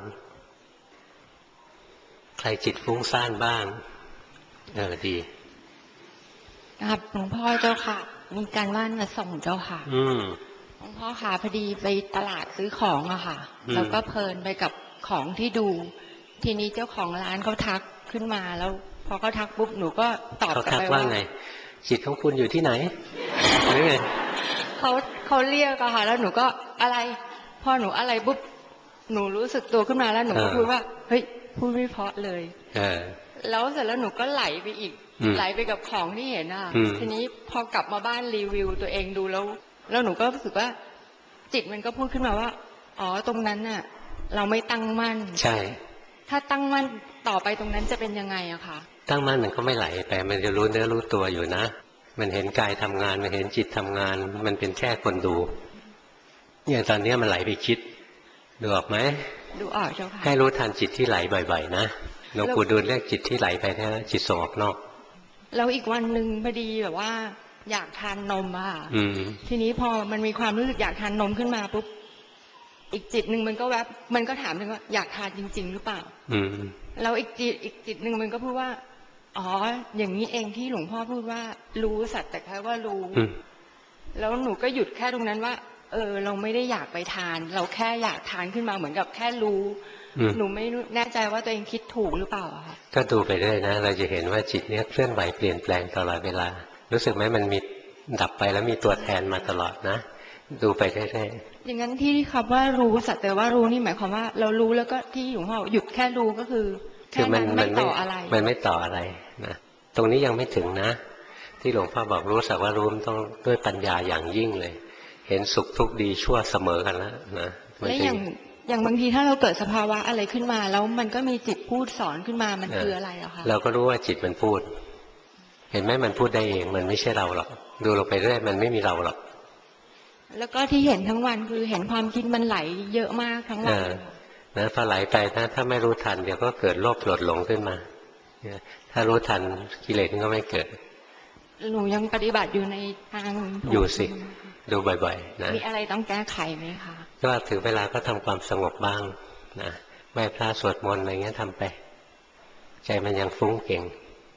Speaker 9: ใครจิตฟุ้งซ่านบ้างดีครับหลวงพ่อเจ้าค่ะมีการบ้านมาส่งเจ้าค่ะหลวงพ่อค่ะพอดีไปตลาดซื้อของอะค่ะแล้วก็เพลินไปกับของที่ดูทีนี้เจ้าของร้านเขาทักขึ้นมาแล้วพอเขาทักปุ๊บหนูก็ตอบกลับไปว่าไงจิตของคุณอยู่ที่ไหนหรือไงเขาเรียกอะค่ะแล้วหนูก็อะไรพอหนูอะไรปุ๊บหนูรู้สึกตัวขึ้นมาแล้วหนูก็พูดว่าเฮ้ยพูดไม่เพราะเลยแล้วเสร็จแล้วหนูก็ไหลไปอีกไหลไปกับของที่เห็นอ่ะทีนี้พอกลับมาบ้านรีวิวตัวเองดูแล้วหนูก็รู้สึกว่าจิตมันก็พูดขึ้นมาว่าอ๋อตรงนั้นน่ะเราไม่ตั้งมั่นใช่ถ้าตั้งมั่นต่อไปตรงนั้นจะเป็นยังไงอะคะตั้งมั่นมันก็ไม่ไหลไปมันจะรู้เนื้อรู้ตัวอยู่นะมันเห็นกายทำงานมันเห็นจิตทำงานมันเป็นแค่คนดูอย่างตอนนี้มันไหลไปคิดดูออกไหมดูออกเจ้าค่ะให้รู้ทันจิตที่ไหลบ่อยๆนะหลวงปู่ดูลเรียกจิตที่ไหลไปนะจิตส่งออกนอกแล้วอีกวันหนึ่งพอดีแบบว่าอยากทานนมอะค่ะทีนี้พอมันมีความรู้สึกอยากทานนมขึ้นมาปุ๊บอีกจิตหนึ่งมันก็มันก็ถามถึงว่าอยากทานจริงๆหรือเปล่าแล้วอีกจิตหนึ่งมันก็พูดว่าอ๋ออย่างนี้เองที่หลวงพ่อพูดว่ารู้สัตว์แต่แค่ว่ารู้แล้วหนูก็หยุดแค่ตรงนั้นว่าเราไม่ได้อยากไปทานเราแค่อยากทานขึ้นมาเหมือนกับแค่รู้หนูไม่แน่ใจว่าตัวเองคิดถูกหรือเปล่าค่ะก็ดูไปเรื่อยนะเราจะเห็นว่าจิตเนี้ยเคลื่อนไหวเปลี่ยนแปลงตลอดเวลารู้สึกไหมมันมีดับไปแล้วมีตัวแทนมาตลอดนะดูไปเรื่อยๆอย่างนั้นที่คำว่ารู้สัตว์แต่ว่ารู้นี่หมายความว่าเรารู้แล้วก็ที่หลวงพ่อหยุดแค่รู้ก็คือแค่นั้นไม่ต่ออะไรมันไม่ต่ออะไรนะตรงนี้ยังไม่ถึงนะที่หลวงพ่อบอกรู้สักว่ารู้ต้องด้วยปัญญาอย่างยิ่งเลยเห็นสุขทุกข์ดีชั่วเสมอกันแล้วนะและอย่างบางทีถ้าเราเกิดสภาวะอะไรขึ้นมาแล้วมันก็มีจิตพูดสอนขึ้นมามันคืออะไรอะคะเราก็รู้ว่าจิตมันพูดเห็นไหมมันพูดได้เองมันไม่ใช่เราหรอกดูลงไปเรื่อยมันไม่มีเราหรอกแล้วก็ที่เห็นทั้งวันคือเห็นความคิดมันไหลเยอะมากทั้งวันนะพอไหลไปถ้าไม่รู้ทันเดี๋ยวก็เกิดโลภโกรธหลงขึ้นมาถ้ารู้ทันกิเลสก็ไม่เกิดหนูยังปฏิบัติอยู่ในทางอยู่สิดูบ่อยๆนะมีอะไรต้องแก้ไขไหมคะก็ถึงเวลาก็ทำความสงบบ้างนะไหว้พระสวดมนต์อะไรเงี้ยทำไปใจมันยังฟุ้งเก่ง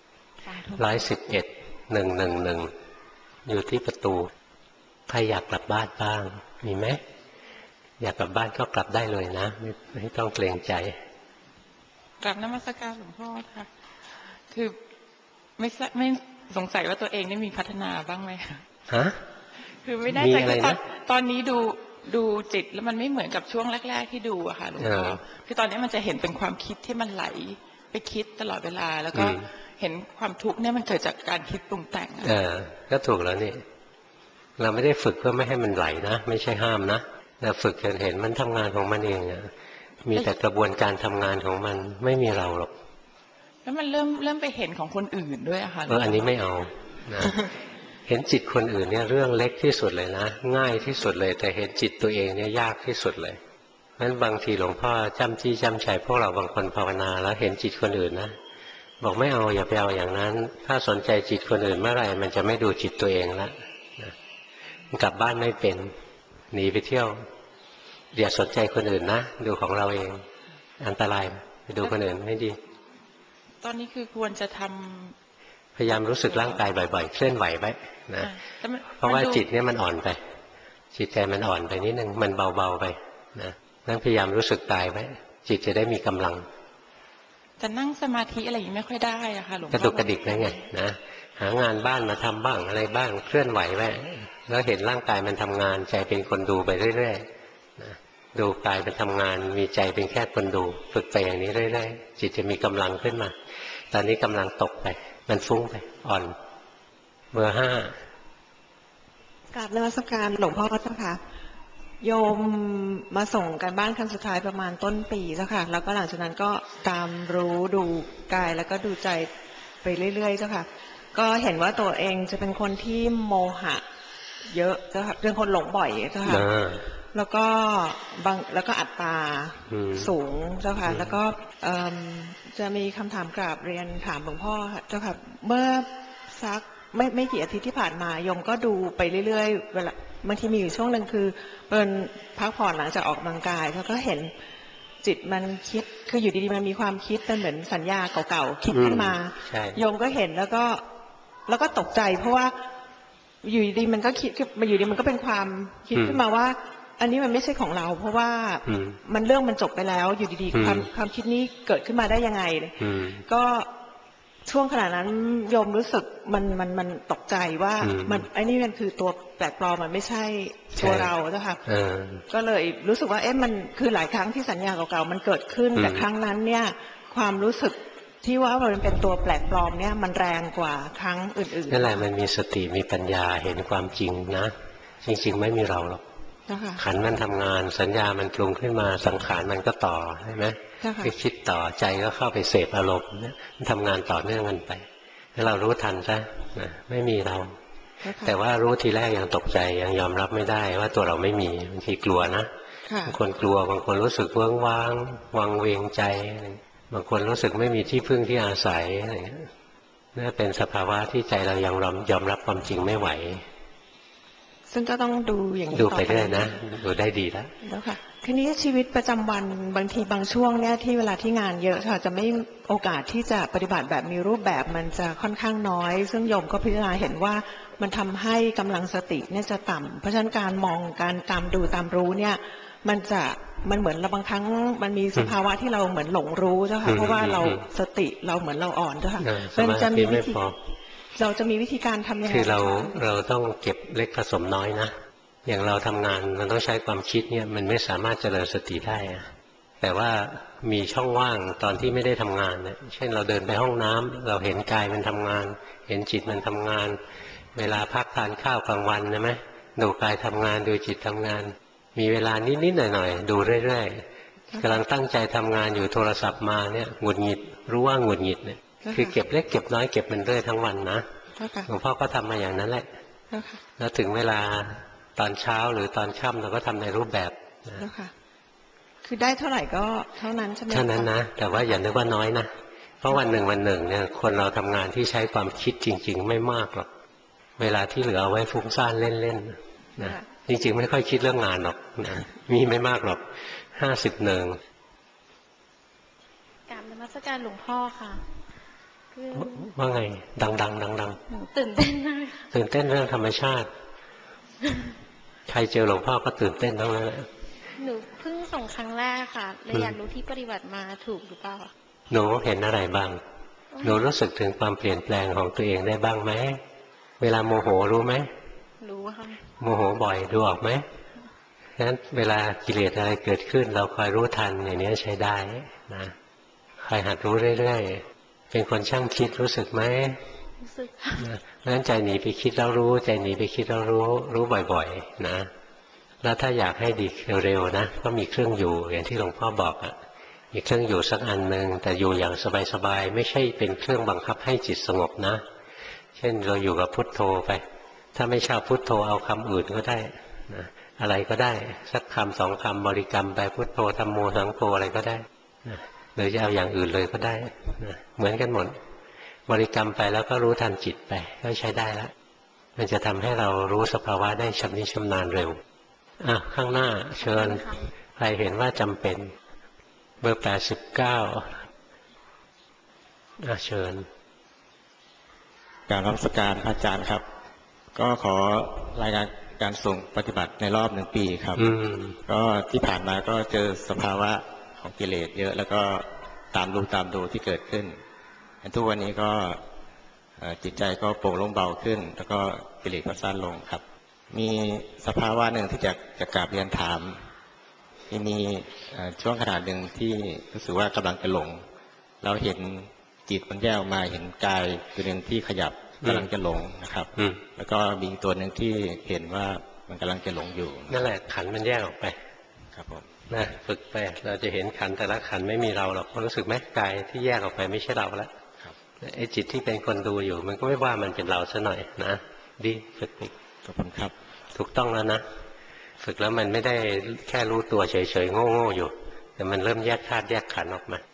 Speaker 9: 111 อยู่ที่ประตูใครอยากกลับบ้านบ้างมีไหมอยากกลับบ้านก็กลับได้เลยนะไม่ต้องเกรงใจกลับนมัสการหลวงพ่อค่ะคือไม่สงสัยว่าตัวเองได้มีพัฒนาบ้างไหมคะฮะคือไม่แน่ใจคือตอนนี้ดูจิตแล้วมันไม่เหมือนกับช่วงแรกๆที่ดูอะค่ะหลวงพ่อคือตอนนี้มันจะเห็นเป็นความคิดที่มันไหล
Speaker 10: ไปคิดตลอดเวลาแล้วก็เห็นความทุกข์เนี่ยมันเกิดจากการคิดปรุงแต่ง
Speaker 1: ก็ถูกแล้วนี่เราไม่ได้ฝึกเพื่อไม่ให้มันไหลนะไม่ใช่ห้ามนะแต่ฝึกจนเห็นมันทำงานของมันเองมีแต่กระบวนการทำงานของมันไม่มีเราหรอก
Speaker 10: แล้วมันเริ่มไปเห็นของคนอื่นด้วยอะค่ะ
Speaker 1: อันนี้ไม่เอานะเห็นจิตคนอื่นเนี่ยเรื่องเล็กที่สุดเลยนะง่ายที่สุดเลยแต่เห็นจิตตัวเองเนี่ยยากที่สุดเลยเพราะฉะนั้นบางทีหลวงพ่อจ้ำจี้จ้ำชัยพวกเราบางคนภาวนาแล้วเห็นจิตคนอื่นนะบอกไม่เอาอย่าไปเอาอย่างนั้นถ้าสนใจจิตคนอื่นเมื่อไหร่มันจะไม่ดูจิตตัวเองแล้วกลับบ้านไม่เป็นหนีไปเที่ยวอย่าสนใจคนอื่นนะดูของเราเองอันตรายไปดูคนอื่นไม่ดี
Speaker 10: ตอนนี้คือควรจะท
Speaker 1: ำพยายามรู้สึกร่างกายบ่อยๆเคลื่อนไหวไว้นะเพราะว่าจิตเนี่ยมันอ่อนไปจิตใจมันอ่อนไปนิดนึงมันเบาๆไปนะนั่นพยายามรู้สึกกายไว้จิตจะได้มีกำลัง
Speaker 10: แต่นั่งสมาธิอะไรอย่างนี้ไม่ค่อยได้อะค่ะหลวงพ่อก
Speaker 1: ระดุกกระดิกได้ไงนะหางานบ้านมาทำบ้างอะไรบ้างเคลื่อนไหวไว้แล้วเห็นร่างกายมันทำงานใจเป็นคนดูไปเรื่อยๆนะดูกายมันทำงานมีใจเป็นแค่คนดูฝึกไปอย่างนี้เรื่อยๆจิตจะมีกำลังขึ้นมาตอนนี้กำลังตกไปมันฟุ้งไปอ่อนเบอร์ 5
Speaker 11: กราบนมัสการหลวงพ่อเจ้าค่ะโยมมาส่งกันบ้านครั้งสุดท้ายประมาณต้นปีเจ้าค่ะแล้วก็หลังจากนั้นก็ตามรู้ดูกายแล้วก็ดูใจไปเรื่อยๆเจ้าค่ะก็เห็นว่าตัวเองจะเป็นคนที่โมหะเยอะเจ้าค่ะเป็นคนหลงบ่อยเจ้าค่ะแล้วก็อัตตาสูงเจ้าค่ะแล้วก็จะมีคำถามกราบเรียนถามหลวงพ่อเจ้าค่ะเมื่อสักไม่กี่อาทิตย์ที่ผ่านมาโยมก็ดูไปเรื่อยๆเวลาบางทีมีอยู่ช่วงหนึ่งคือเป็นพักผ่อนหลังจากออกกำลังกายแล้วก็เห็นจิตมันคิดคืออยู่ดีๆมันมีความคิดเป็นเหมือนสัญญาเก่าๆคิดขึ้นมาโยมก็เห็นแล้วก็ตกใจเพราะว่าอยู่ดีมันก็คิดมาอยู่ดีมันก็เป็นความคิดขึ้นมาว่าอันนี้มันไม่ใช่ของเราเพราะว่ามันเรื่องมันจบไปแล้วอยู่ดีๆความคิดนี้เกิดขึ้นมาได้ยังไงก็ช่วงขณะนั้นโยมรู้สึกมันตกใจว่ามันไอ้นี่มันคือตัวแปลกปลอมมันไม่ใช่ตัวเราเจ้าค่ะก็เลยรู้สึกว่ามันคือหลายครั้งที่สัญญาเก่าๆมันเกิดขึ้นแต่ครั้งนั้นเนี่ยความรู้สึกที่ว่ามันเป็นตัวแปลกปลอมเนี่ยมันแรงกว่าครั้งอื่นๆ
Speaker 1: นั่นแหละมันมีสติมีปัญญาเห็นความจริงนะจริงๆไม่มีเราหรอกขันมันทำงานสัญญามันปรุงขึ้นมาสังขารมันก็ต่อใช่ไหมไปคิดต่อใจก็เข้าไปเสพอารมณ์เนี่ยมันทำงานต่อเนื่องกันไปถ้าเรารู้ทันซะนะไม่มีเราแต่ว่ารู้ทีแรกยังตกใจยังยอมรับไม่ได้ว่าตัวเราไม่มีบางทีกลัวนะบางคนกลัวบางคนรู้สึกเวิ้งว้างวังเวงใจบางคนรู้สึกไม่มีที่พึ่งที่อาศัยอะไรเงี้ยนี่เป็นสภาวะที่ใจเรายังยอมรับความจริงไม่ไหว
Speaker 11: ซึ่งก็ต้องดูอย่างนี้
Speaker 1: ดูไปเรื่อยนะดูได้ดี
Speaker 11: แล้วค่ะทีนี้ชีวิตประจำวันบางทีบางช่วงเนี่ยที่เวลาที่งานเยอะค่ะจะไม่โอกาสที่จะปฏิบัติแบบมีรูปแบบมันจะค่อนข้างน้อยซึ่งโยมก็พิจารณาเห็นว่ามันทำให้กำลังสติเนี่ยจะต่ำเพราะฉะนั้นการมองการตามดูตามรู้เนี่ยมันเหมือนเราบางครั้งมันมีสภาวะที่เราเหมือนหลงรู้เจ้าค่ะเพราะว่าเราสติเราเหมือนเราอ่อนเจ้าค่ะมันจะมีวิธีเราจะมีวิธีการทำยังไง
Speaker 1: คือเราต้องเก็บเล็กผสมน้อยนะอย่างเราทำงานมันต้องใช้ความคิดเนี่ยมันไม่สามารถเจริญสติได้แต่ว่ามีช่องว่างตอนที่ไม่ได้ทำงานเนี่ยเช่นเราเดินไปห้องน้ำเราเห็นกายมันทำงานเห็นจิตมันทำงานเวลาพักทานข้าวกลางวันใช่ไหมดูกายทำงานดูจิตทำงานมีเวลานิดๆหน่อยๆดูเรื่อยๆกำลังตั้งใจทำงานอยู่โทรศัพท์มาเนี่ยหงุดหงิดรู้ว่าหงุดหงิดเนี่ยคือเก็บเล็กเก็บน้อยเก็บมันเรื่อยทั้งวันนะหลวงพ่อก็ทำมาอย่างนั้นแหละแล้วถึงเวลาตอนเช้าหรือตอนค่ำเราก็ทำในรูปแบบ
Speaker 11: คือได้เท่าไหร่ก็เท่านั้นใช่ไหม
Speaker 1: เท่านั้นนะแต่ว่าอย่านึกว่าน้อยนะเพราะวันหนึ่งเนี่ยคนเราทำงานที่ใช้ความคิดจริงๆไม่มากหรอกเวลาที่เหลือเอาไว้ฟุ้งซ่านเล่นๆนะจริงๆไม่ค่อยคิดเรื่องงานหรอกนะมีไม่มากหรอก50
Speaker 7: กราบนมัสการหลวงพ่อค่ะ
Speaker 1: ว่าไงดัง
Speaker 7: ตื่นเต้นมาก
Speaker 1: ตื่นเต้นเรื่องธรรมชาติใครเจอหลวงพ่อก็ตื่นเต้นทั้งนั้น
Speaker 7: หนูเพิ่งส่งครั้งแรกค่ะเลยอยากรู้ที่ปฏิบัติมาถูกหรือเปล่า
Speaker 1: หนูเห็นอะไรบ้างหนูรู้สึกถึงความเปลี่ยนแปลงของตัวเองได้บ้างไหมเวลาโมโหรู้ไหม
Speaker 7: รู้ค่ะ
Speaker 1: โมโหบ่อยดูออกไหมงั้นเวลากิเลสอะไรเกิดขึ้นเราคอยรู้ทันอย่างนี้ใช้ได้นะใครหัดรู้เรื่อยๆเป็นคนช่างคิดรู้สึกไหม
Speaker 6: รู้สึก
Speaker 1: เพราะฉะนั้นใจหนีไปคิดแล้วรู้ใจหนีไปคิดแล้วรู้บ่อยๆนะแล้วถ้าอยากให้ดีเร็วๆนะก็มีเครื่องอยู่อย่างที่หลวงพ่อบอกอ่ะมีเครื่องอยู่สักอันหนึ่งแต่อยู่อย่างสบายๆไม่ใช่เป็นเครื่องบังคับให้จิตสงบนะเช่นเราอยู่กับพุทโธไปถ้าไม่ชอบพุทโธเอาคำอื่นก็ได้นะอะไรก็ได้สักคำสองคำบริกรรมไปพุทโธธัมโมสังโฆอะไรก็ได้นะหรือจะเอาอย่างอื่นเลยก็ได้นะเหมือนกันหมดบริกรรมไปแล้วก็รู้ทันจิตไปก็ใช้ได้แล้วมันจะทำให้เรารู้สภาวะได้ชำนิชำนาญเร็วข้างหน้าเชิญใครเห็นว่าจำเป็นเบอร์89เชิญ
Speaker 12: การรับสการพระอาจารย์ครับก็ขอรายงานการส่งปฏิบัติในรอบ1 ปีครับก็ที่ผ่านมาก็เจอสภาวะของกิเลสเยอะแล้วก็ตามรู้ตามดูที่เกิดขึ้นทุกวันนี้ก็จิตใจก็โปร่งโล่งเบาขึ้นแล้วก็กิเลสก็สั้นลงครับมีสภาวะหนึ่งที่จะกราบเรียนถามที่มีช่วงขนาดหนึ่งที่รู้สึกว่ากำลังจะหลงเราเห็นจิตมันแยกออกมาเห็นกายตัวหนึ่งที่ขยับกำลังจะหลงนะครับแล้วก็มีตัวหนึ่งที่เห็นว่ามันกำลังจะหลงอยู่
Speaker 1: นั่นแหละขันมันแยกออกไป
Speaker 12: ครับผม
Speaker 1: นะฝึกไปเราจะเห็นขันแต่ละขันไม่มีเราหรอกรู้สึกไหมกายที่แยกออกไปไม่ใช่เราแล้วไอ้จิตที่เป็นคนดูอยู่มันก็ไม่ว่ามันเป็นเราซะหน่อยนะดีฝึกอีก
Speaker 12: ขอบคุณครับ
Speaker 1: ถูกต้องแล้วนะฝึกแล้วมันไม่ได้แค่รู้ตัวเฉยๆโง่ๆอยู่แต่มันเริ่มแยกธาตุแยกขันธ์ออกมา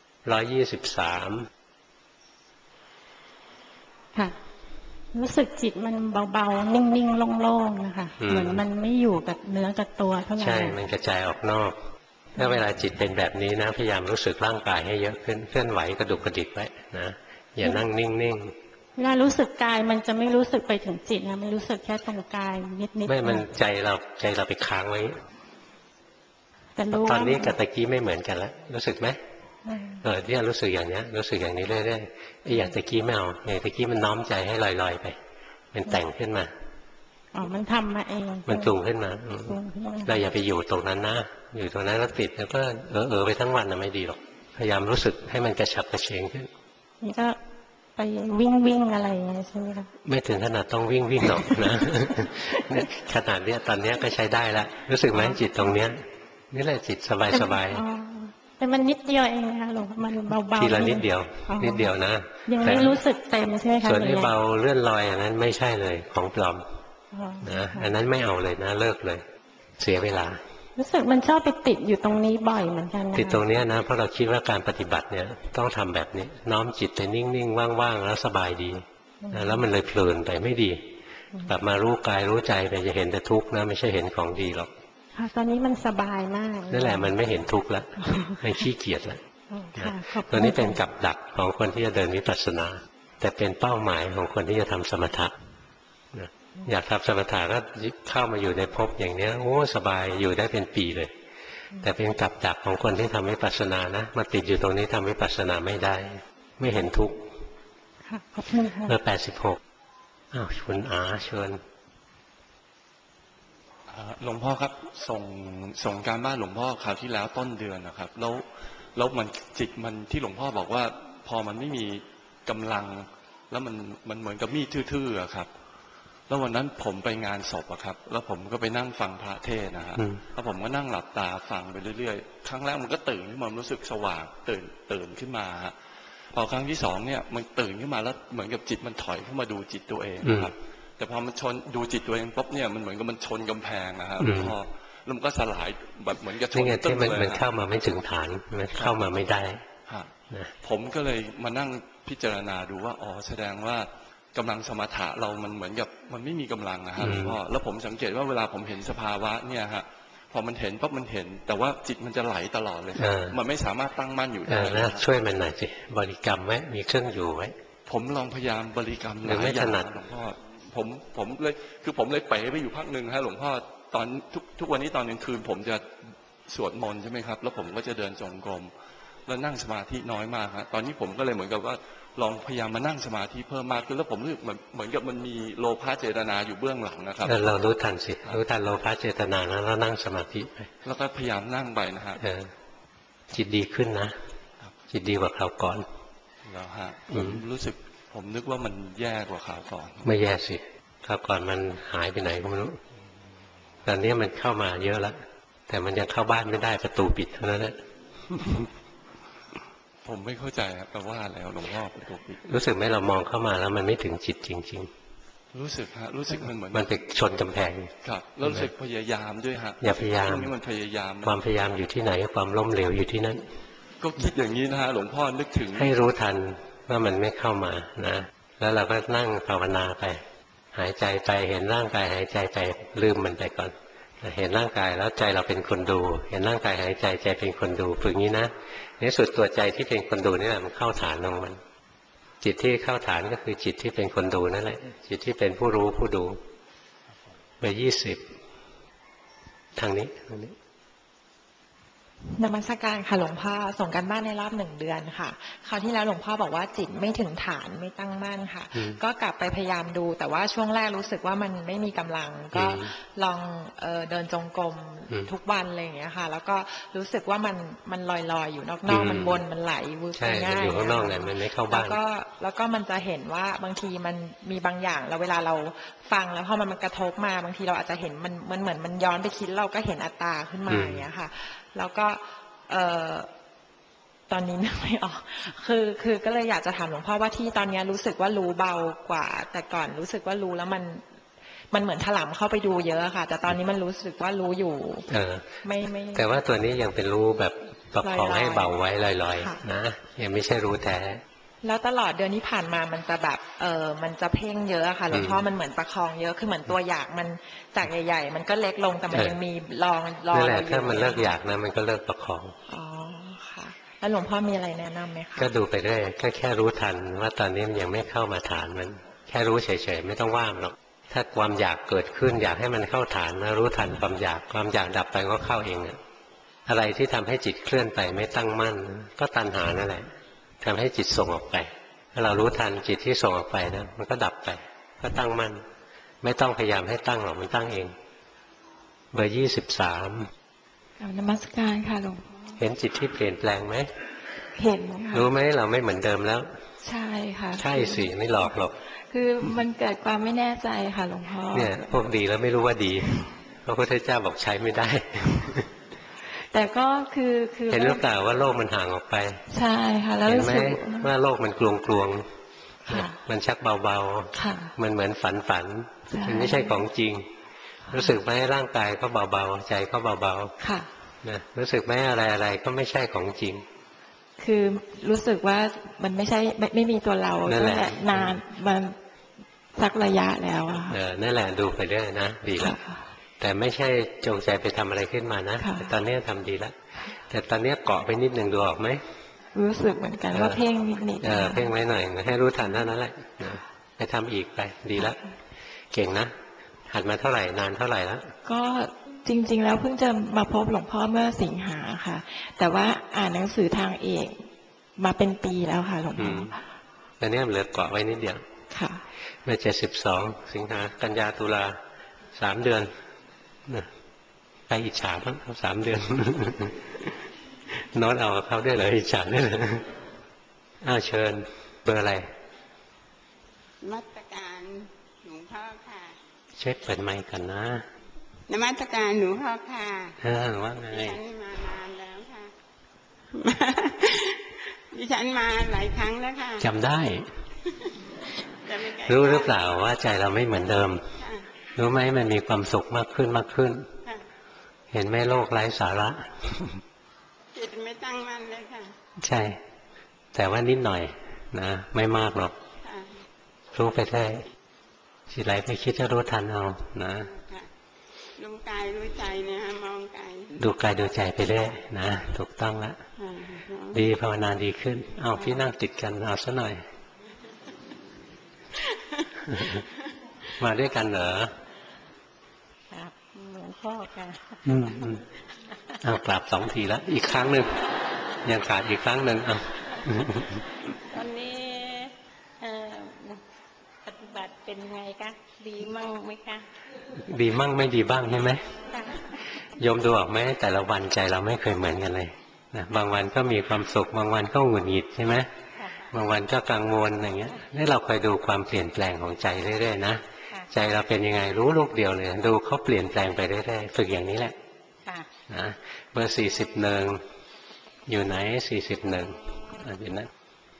Speaker 1: 123
Speaker 9: ค่ะรู้สึกจิตมันเบาๆนิ่งๆโล่งๆนะคะเหมือนมันไม่อยู่กับเนื้อกับตัวเท่าไหร่
Speaker 1: ใช่มันกระจายออกนอกถ้าเวลาจิตเป็นแบบนี้นะพยายามรู้สึกร่างกายให้เยอะขึ้นเคลื่อนไหวกระดุกกระดิกไว้นะอย่านั่งนิ่งๆ
Speaker 9: เวลารู้สึกกายมันจะไม่รู้สึกไปถึงจิตนะมันรู้สึกแค่ตรงกายนิดๆ
Speaker 1: ไม่มันใจเราไปค้างไว้ตอนนี้กับตะกี้ไม่เหมือนกันแล้วรู้สึกไหมเนี่ยรู้สึกอย่างนี้รู้สึกอย่างนี้เรื่อยๆไอ้อย่างตะกี้ไม่เอาอย่างตะกี้มันน้อมใจให้ลอยๆไปมันแต่งขึ้นมา
Speaker 9: มันทำมาเอง
Speaker 1: มันปรุงขึ้นมาเราอย่าไปอยู่ตรงนั้นนะอยู่ตรงนั้นแล้วติดแล้วก็ไปทั้งวันน่ะไม่ดีหรอกพยายามรู้สึกให้มันกระฉับกระเฉงขึ้น
Speaker 9: นี่ก็ไปวิ่งอะไรใช่ไหมคะ
Speaker 1: ไม่ถึงขนาดต้องวิ่งหรอกนะขนาดเนี้ยตอนเนี้ยก็ใช้ได้ละรู้สึกไหมจิตตรงเนี้ยนี่แหละจิตสบาย
Speaker 9: แต่มันนิดเดียวเองนะคะหลวงมันเบา
Speaker 1: ๆทีละนิดเดียวนะ
Speaker 9: ยังไม่รู้สึกเต็มใช่ไหมคะ
Speaker 1: ส่วนที่เบาเลื่อนลอยอย่างนั้นไม่ใช่เลยของปลอมนะอันนั้นไม่เอาเลยนะเลิกเลยเสียเวลา
Speaker 9: รู้สึกมันชอบไปติดอยู่ตรงนี้บ่อยเหมือนกัน
Speaker 1: ติดตรงนี้นะเพราะเราคิดว่าการปฏิบัติเนี่ยต้องทำแบบนี้น้อมจิตไปนิ่งๆว่างๆแล้วสบายดีแล้วมันเลยเพลินไปไม่ดีกลับมารู้กายรู้ใจไปจะเห็นแต่ทุกข์นะไม่ใช่เห็นของดีหรอก
Speaker 9: ตอนนี้มันสบายมาก
Speaker 1: นั่นแหละมันไม่เห็นทุกข์แล้วมันขี้เกียจแล้วตัวนี้เป็นกับดักของคนที่จะเดินวิปัสสนาแต่เป็นเป้าหมายของคนที่จะทำสมถะอยากทำสมถะก็เข้ามาอยู่ในภพอย่างนี้โอ้สบายอยู่ได้เป็นปีเลยแต่เป็นกับดักของคนที่ทำวิปัสสนานะมาติดอยู่ตรงนี้ทำวิปัสสนาไม่ได้ไม่เห็นทุกข์86คุณอาเชิญ
Speaker 13: หลวงพ่อครับส่งการบ้านหลวงพ่อคราวที่แล้วต้นเดือนนะครับแล้วมันจิตมันที่หลวงพ่อบอกว่าพอมันไม่มีกำลังแล้วมันเหมือนกับมีดทื่อๆครับแล้ววันนั้นผมไปงานศพอะครับแล้วผมก็ไปนั่งฟังพระเทศนะฮะแล้วผมก็นั่งหลับตาฟังไปเรื่อยๆครั้งแรกมันก็ตื่นขึ้นมารู้สึกสว่างตื่นขึ้นมาฮะพอครั้งที่สองเนี่ยมันตื่นขึ้นมาแล้วเหมือนกับจิตมันถอยเข้ามาดูจิตตัวเองครับแต่พอมันชนดูจิตตัวเองปุ๊บเนี่ยมันเหมือนกับมันชนกำแพงนะฮะพอแล้วมันก็สลายแบบเหมือนกับชน
Speaker 1: ตึ้งเลยมันเข้ามาไม่ถึงฐานมันเข้ามาไม่ได้
Speaker 13: ผมก็เลยมานั่งพิจารณาดูว่าอ๋อแสดงว่ากำลังสมถะเรามันเหมือนกับมันไม่มีกำลังนะฮะหลวงพ่อแล้วผมสังเกตว่าเวลาผมเห็นสภาวะเนี่ยฮะพอมันเห็นปั๊บมันเห็นแต่ว่าจิตมันจะไหลตลอดเลยมันไม่สามารถตั้งมั่นอยู่ได้
Speaker 1: ช่วยมันหน่อยสิบริกรรมไว้มีเครื่องอยู่ไว้
Speaker 13: ผมลองพยายามบริกรรมหลายอย่างหลวงพ่อผมเลยคือผมเลยเป๋ไปอยู่พักหนึ่งฮะหลวงพ่อตอนทุกวันนี้ตอนกลางคืนผมจะสวดมนต์ใช่ไหมครับแล้วผมก็จะเดินจงกรมแล้วนั่งสมาธิน้อยมากฮะตอนนี้ผมก็เลยเหมือนกับว่าลองพยายามมานั่งสมาธิเพิ่มมากขึ้นแล้วผมรู้สึกเหมือนกับมันมีโลภะเจตนาอยู่เบื้องหลังนะครับ
Speaker 1: เรารู้ทันสิรู้ทันโลภะเจตนาแล้วนั่งสมาธิไป
Speaker 13: แล้วก็พยายามนั่งไปนะฮะ
Speaker 1: จิตดีขึ้นนะจิตดีกว่าคราวก่อน
Speaker 13: แล้วฮะผมรู้สึกผมนึกว่ามันแย่กว่าคราวก่อน
Speaker 1: ไม่แย่สิคราวก่อนมันหายไปไหนก็ไม่รู้ตอนนี้มันเข้ามาเยอะแล้วแต่มันยังเข้าบ้านไม่ได้ประตูปิดเท่านั้นแหละ
Speaker 13: ผมไม่เข้าใจแปลว่าอะไรหลวงพ่อประตูปิด
Speaker 1: รู้สึกไหมเรามองเข้ามาแล้วมันไม่ถึงจิตจริงๆ
Speaker 13: รู้สึกฮะรู้สึกมันเหมือน
Speaker 1: มันไปชนกำแพง
Speaker 13: ครับแล้วรู้สึกพยายามด้วยฮะ
Speaker 1: อย่าพยายาม
Speaker 13: นี่มันพยายาม
Speaker 1: ความพยายามอยู่ที่ไหนความล้มเหลวอยู่ที่นั่น
Speaker 13: ก็คิดอย่างนี้นะฮะหลวงพ่อนึกถึง
Speaker 1: ให้รู้ทันว่ามันไม่เข้ามานะแล้วเราก็นั่งภาวนาไปหายใจไปเห็นร่างกายหายใจไปลืมมันไปก่อนเห็นร่างกายแล้วใจเราเป็นคนดูเห็นร่างกายหายใจใจเป็นคนดูฝึกงี้นะในสุดตัวใจที่เป็นคนดูนี่แหละมันเข้าฐานของมันจิตที่เข้าฐานก็คือจิตที่เป็นคนดูนั่นแหละจิตที่เป็นผู้รู้ผู้ดูเบอร์20ทางนี้
Speaker 5: นมัสการค่ะหลวงพ่อส่งกันบ้านในรอบ1 เดือนค่ะคราวที่แล้วหลวงพ่อบอกว่าจิตไม่ถึงฐานไม่ตั้งมั่นค่ะก็กลับไปพยายามดูแต่ว่าช่วงแรกรู้สึกว่ามันไม่มีกำลังก็ลองเดินจงกรมทุกวันอะไรอย่างเงี้ยค่ะแล้วก็รู้สึกว่ามันลอยอยู่นอกๆมันวนมันไหลวืบง่าย
Speaker 1: อยู่ข้างนอกเนี่ยมันไม่เข้าบ้าน
Speaker 5: แล้วก็มันจะเห็นว่าบางทีมันมีบางอย่างแล้วเวลาเราฟังแล้วพอมันกระทบมาบางทีเราอาจจะเห็นมันเหมือนมันย้อนไปคิดเราก็เห็นอัตตาขึ้นมาอย่างเงี้ยค่ะแล้วก็ตอนนี้นึกไม่ออกคือก็เลยอยากจะถามหลวงพ่อว่าที่ตอนนี้รู้สึกว่ารู้เบากว่าแต่ก่อนรู้สึกว่ารู้แล้วมันเหมือนถลำเข้าไปดูเยอะค่ะแต่ตอนนี้มันรู้สึกว่ารู้อยู่ไม่
Speaker 1: แต่ว่าตัวนี้ยังเป็นรู้แบบประคองให้เบาไว้ลอยๆนะยังไม่ใช่รู้แท้
Speaker 5: แล้วตลอดเดือนที่ผ่านมามันจะแบบมันจะเพ่งเยอะค่ะหลวงพ่อมันเหมือนประคองเยอะคือเหมือนตัวอยากมันจากใหญ่ๆมันก็เล็กลงแต่มันยังมีรอ
Speaker 1: นั่นแหละถ้ามันเลิกอยากนะมันก็เลิกประคอง
Speaker 5: อ๋อค่ะแล้วหลวงพ่อมีอะไรแนะนำไหมคะ
Speaker 1: ก็ดูไปเรื่อยแค่รู้ทันว่าตอนนี้มันยังไม่เข้ามาฐานมันแค่รู้เฉยๆไม่ต้องว่างหรอกถ้าความอยากเกิดขึ้นอยากให้มันเข้าฐานนะรู้ทันความอยากดับไปก็เข้าเองอะไรที่ทำให้จิตเคลื่อนไปไม่ตั้งมั่นก็ตัณหานั่นแหละทำให้จิตส่งออกไปถ้าเรารู้ทันจิตที่ส่งออกไปนะมันก็ดับไปก็ตั้งมั่นไม่ต้องพยายามให้ตั้งหรอกมันตั้งเองเบอร์23
Speaker 5: นมัสการค่ะหลวงพ่อ
Speaker 1: เห็นจิตที่เปลี่ยนแปลงไหม
Speaker 5: เห็นค่ะ
Speaker 1: รู้ไหมเราไม่เหมือนเดิมแล้ว
Speaker 5: ใช่ค่ะ
Speaker 1: ใช่สิไม่หลอกหรอก
Speaker 5: คือมันเกิดความไม่แน่ใจค่ะหลวงพ่อ
Speaker 1: เนี่ยพวกดีแล้วไม่รู้ว่าดีพระพุทธเจ้าบอกใช้ไม่ได้
Speaker 5: แต่ก็คือ
Speaker 1: เห็นหรือเปล่าว่าโลกมันห่างออกไป
Speaker 5: ใช่ค่ะแล้ว
Speaker 1: เห็นไหมว่าโลกมันกลวงมันชักเบาๆมันเหมือนฝันมันไม่ใช่ของจริงรู้สึกไหมร่างกายก็เบาๆใจก็เบาๆนะรู้สึกไหมอะไรก็ไม่ใช่ของจริง
Speaker 5: คือรู้สึกว่ามันไม่ใช่ไม่มีตัวเราตั้งแต่นานมันสักระยะแล้วอะ
Speaker 1: นั่นแหละดูไปเรื่อยนะดีแล้วแต่ไม่ใช่จงใจไปทำอะไรขึ้นมานะแต่ตอนนี้ทำดีแล้วแต่ตอนนี้เกาะไปนิดหนึ่งดูออกไหม
Speaker 5: รู้สึกเหมือนกันว่าเพ่งนิด
Speaker 1: เพ่งไว้หน่อยให้รู้ทันเท่านั้นแหละไปทำอีกไปดีแล้วเก่งนะหัดมาเท่าไหร่นานเท่าไหร่แล้ว
Speaker 5: ก็จริงๆแล้วเพิ่งจะมาพบหลวงพ่อเมื่อสิงหาค่ะแต่ว่าอ่านหนังสือทางเอกมาเป็นปีแล้วค่ะหลวงพ่อ
Speaker 1: ตอนนี้เหลือเกาะไว้นิดเดียว
Speaker 5: ค่ะ
Speaker 1: เมื่อ72 สิงหากันยาตุลา3 เดือนใครอิจฉาบ้างเขา3 เดือนโน้ตเอาเขาได้เลยอิจฉาได้เลยเชิญเบอร์อะไร
Speaker 14: มัตการหลวงพ่อค่ะ
Speaker 1: เช็คเปิดไมค์กันนะ
Speaker 14: นมัสการหลวงพ่อค่ะ
Speaker 1: ว่าไง
Speaker 14: ดิฉันมานานแล้วค่ะดิฉันมาหลายครั้งแล้วค่ะ
Speaker 1: จำได้รู้หรือเปล่าว่าใจเราไม่เหมือนเดิมรู้ไหมมันมีความสุขมากขึ้นเห็นไหมโลกไร้สาระ
Speaker 14: จิตไม่ตั้งมั่นเลยค่ะ
Speaker 1: ใช่แต่ว่านิดหน่อยนะไม่มากหรอกรู้ไปได้จิตไหลไปคิดจะรู้ทันเอานะ
Speaker 14: ดูกายดูใจนะคะมองกาย
Speaker 1: ดูกายดูใจไปเรื่อยนะถูกต้องแล้วดีภาวนาดีขึ้นเอาพี่นั่งติดกันเอาซะหน่อยมาด้วยกันเหรอ
Speaker 5: ครับหลวงพ่อค่ะ
Speaker 1: เอากราบ2 ทีแล้วอีกครั้งหนึ่งยังขาดอีกครั้งหนึ่งเอา
Speaker 5: ตอนนี้ปฏิบัติเป็นไงคะดีมั่งไหมคะ
Speaker 1: ดีมั่งไม่ดีบ้างใช่ไหมโยมดูออกไหมแต่ละวันใจเราไม่เคยเหมือนกันเลยนะบางวันก็มีความสุขบางวันก็หงุดหงิดใช่ไหมบางวันก็กังวลอย่างเงี้ยนี่เราคอยดูความเปลี่ยนแปลงของใจเรื่อยๆนะใจเราเป็นยังไงรู้ลูกเดียวเลยดูเขาเปลี่ยนแปลงไปเรื่อยๆฝึกอย่างนี้แหละนะเบอร์41อยู่ไหน41อยู่นะ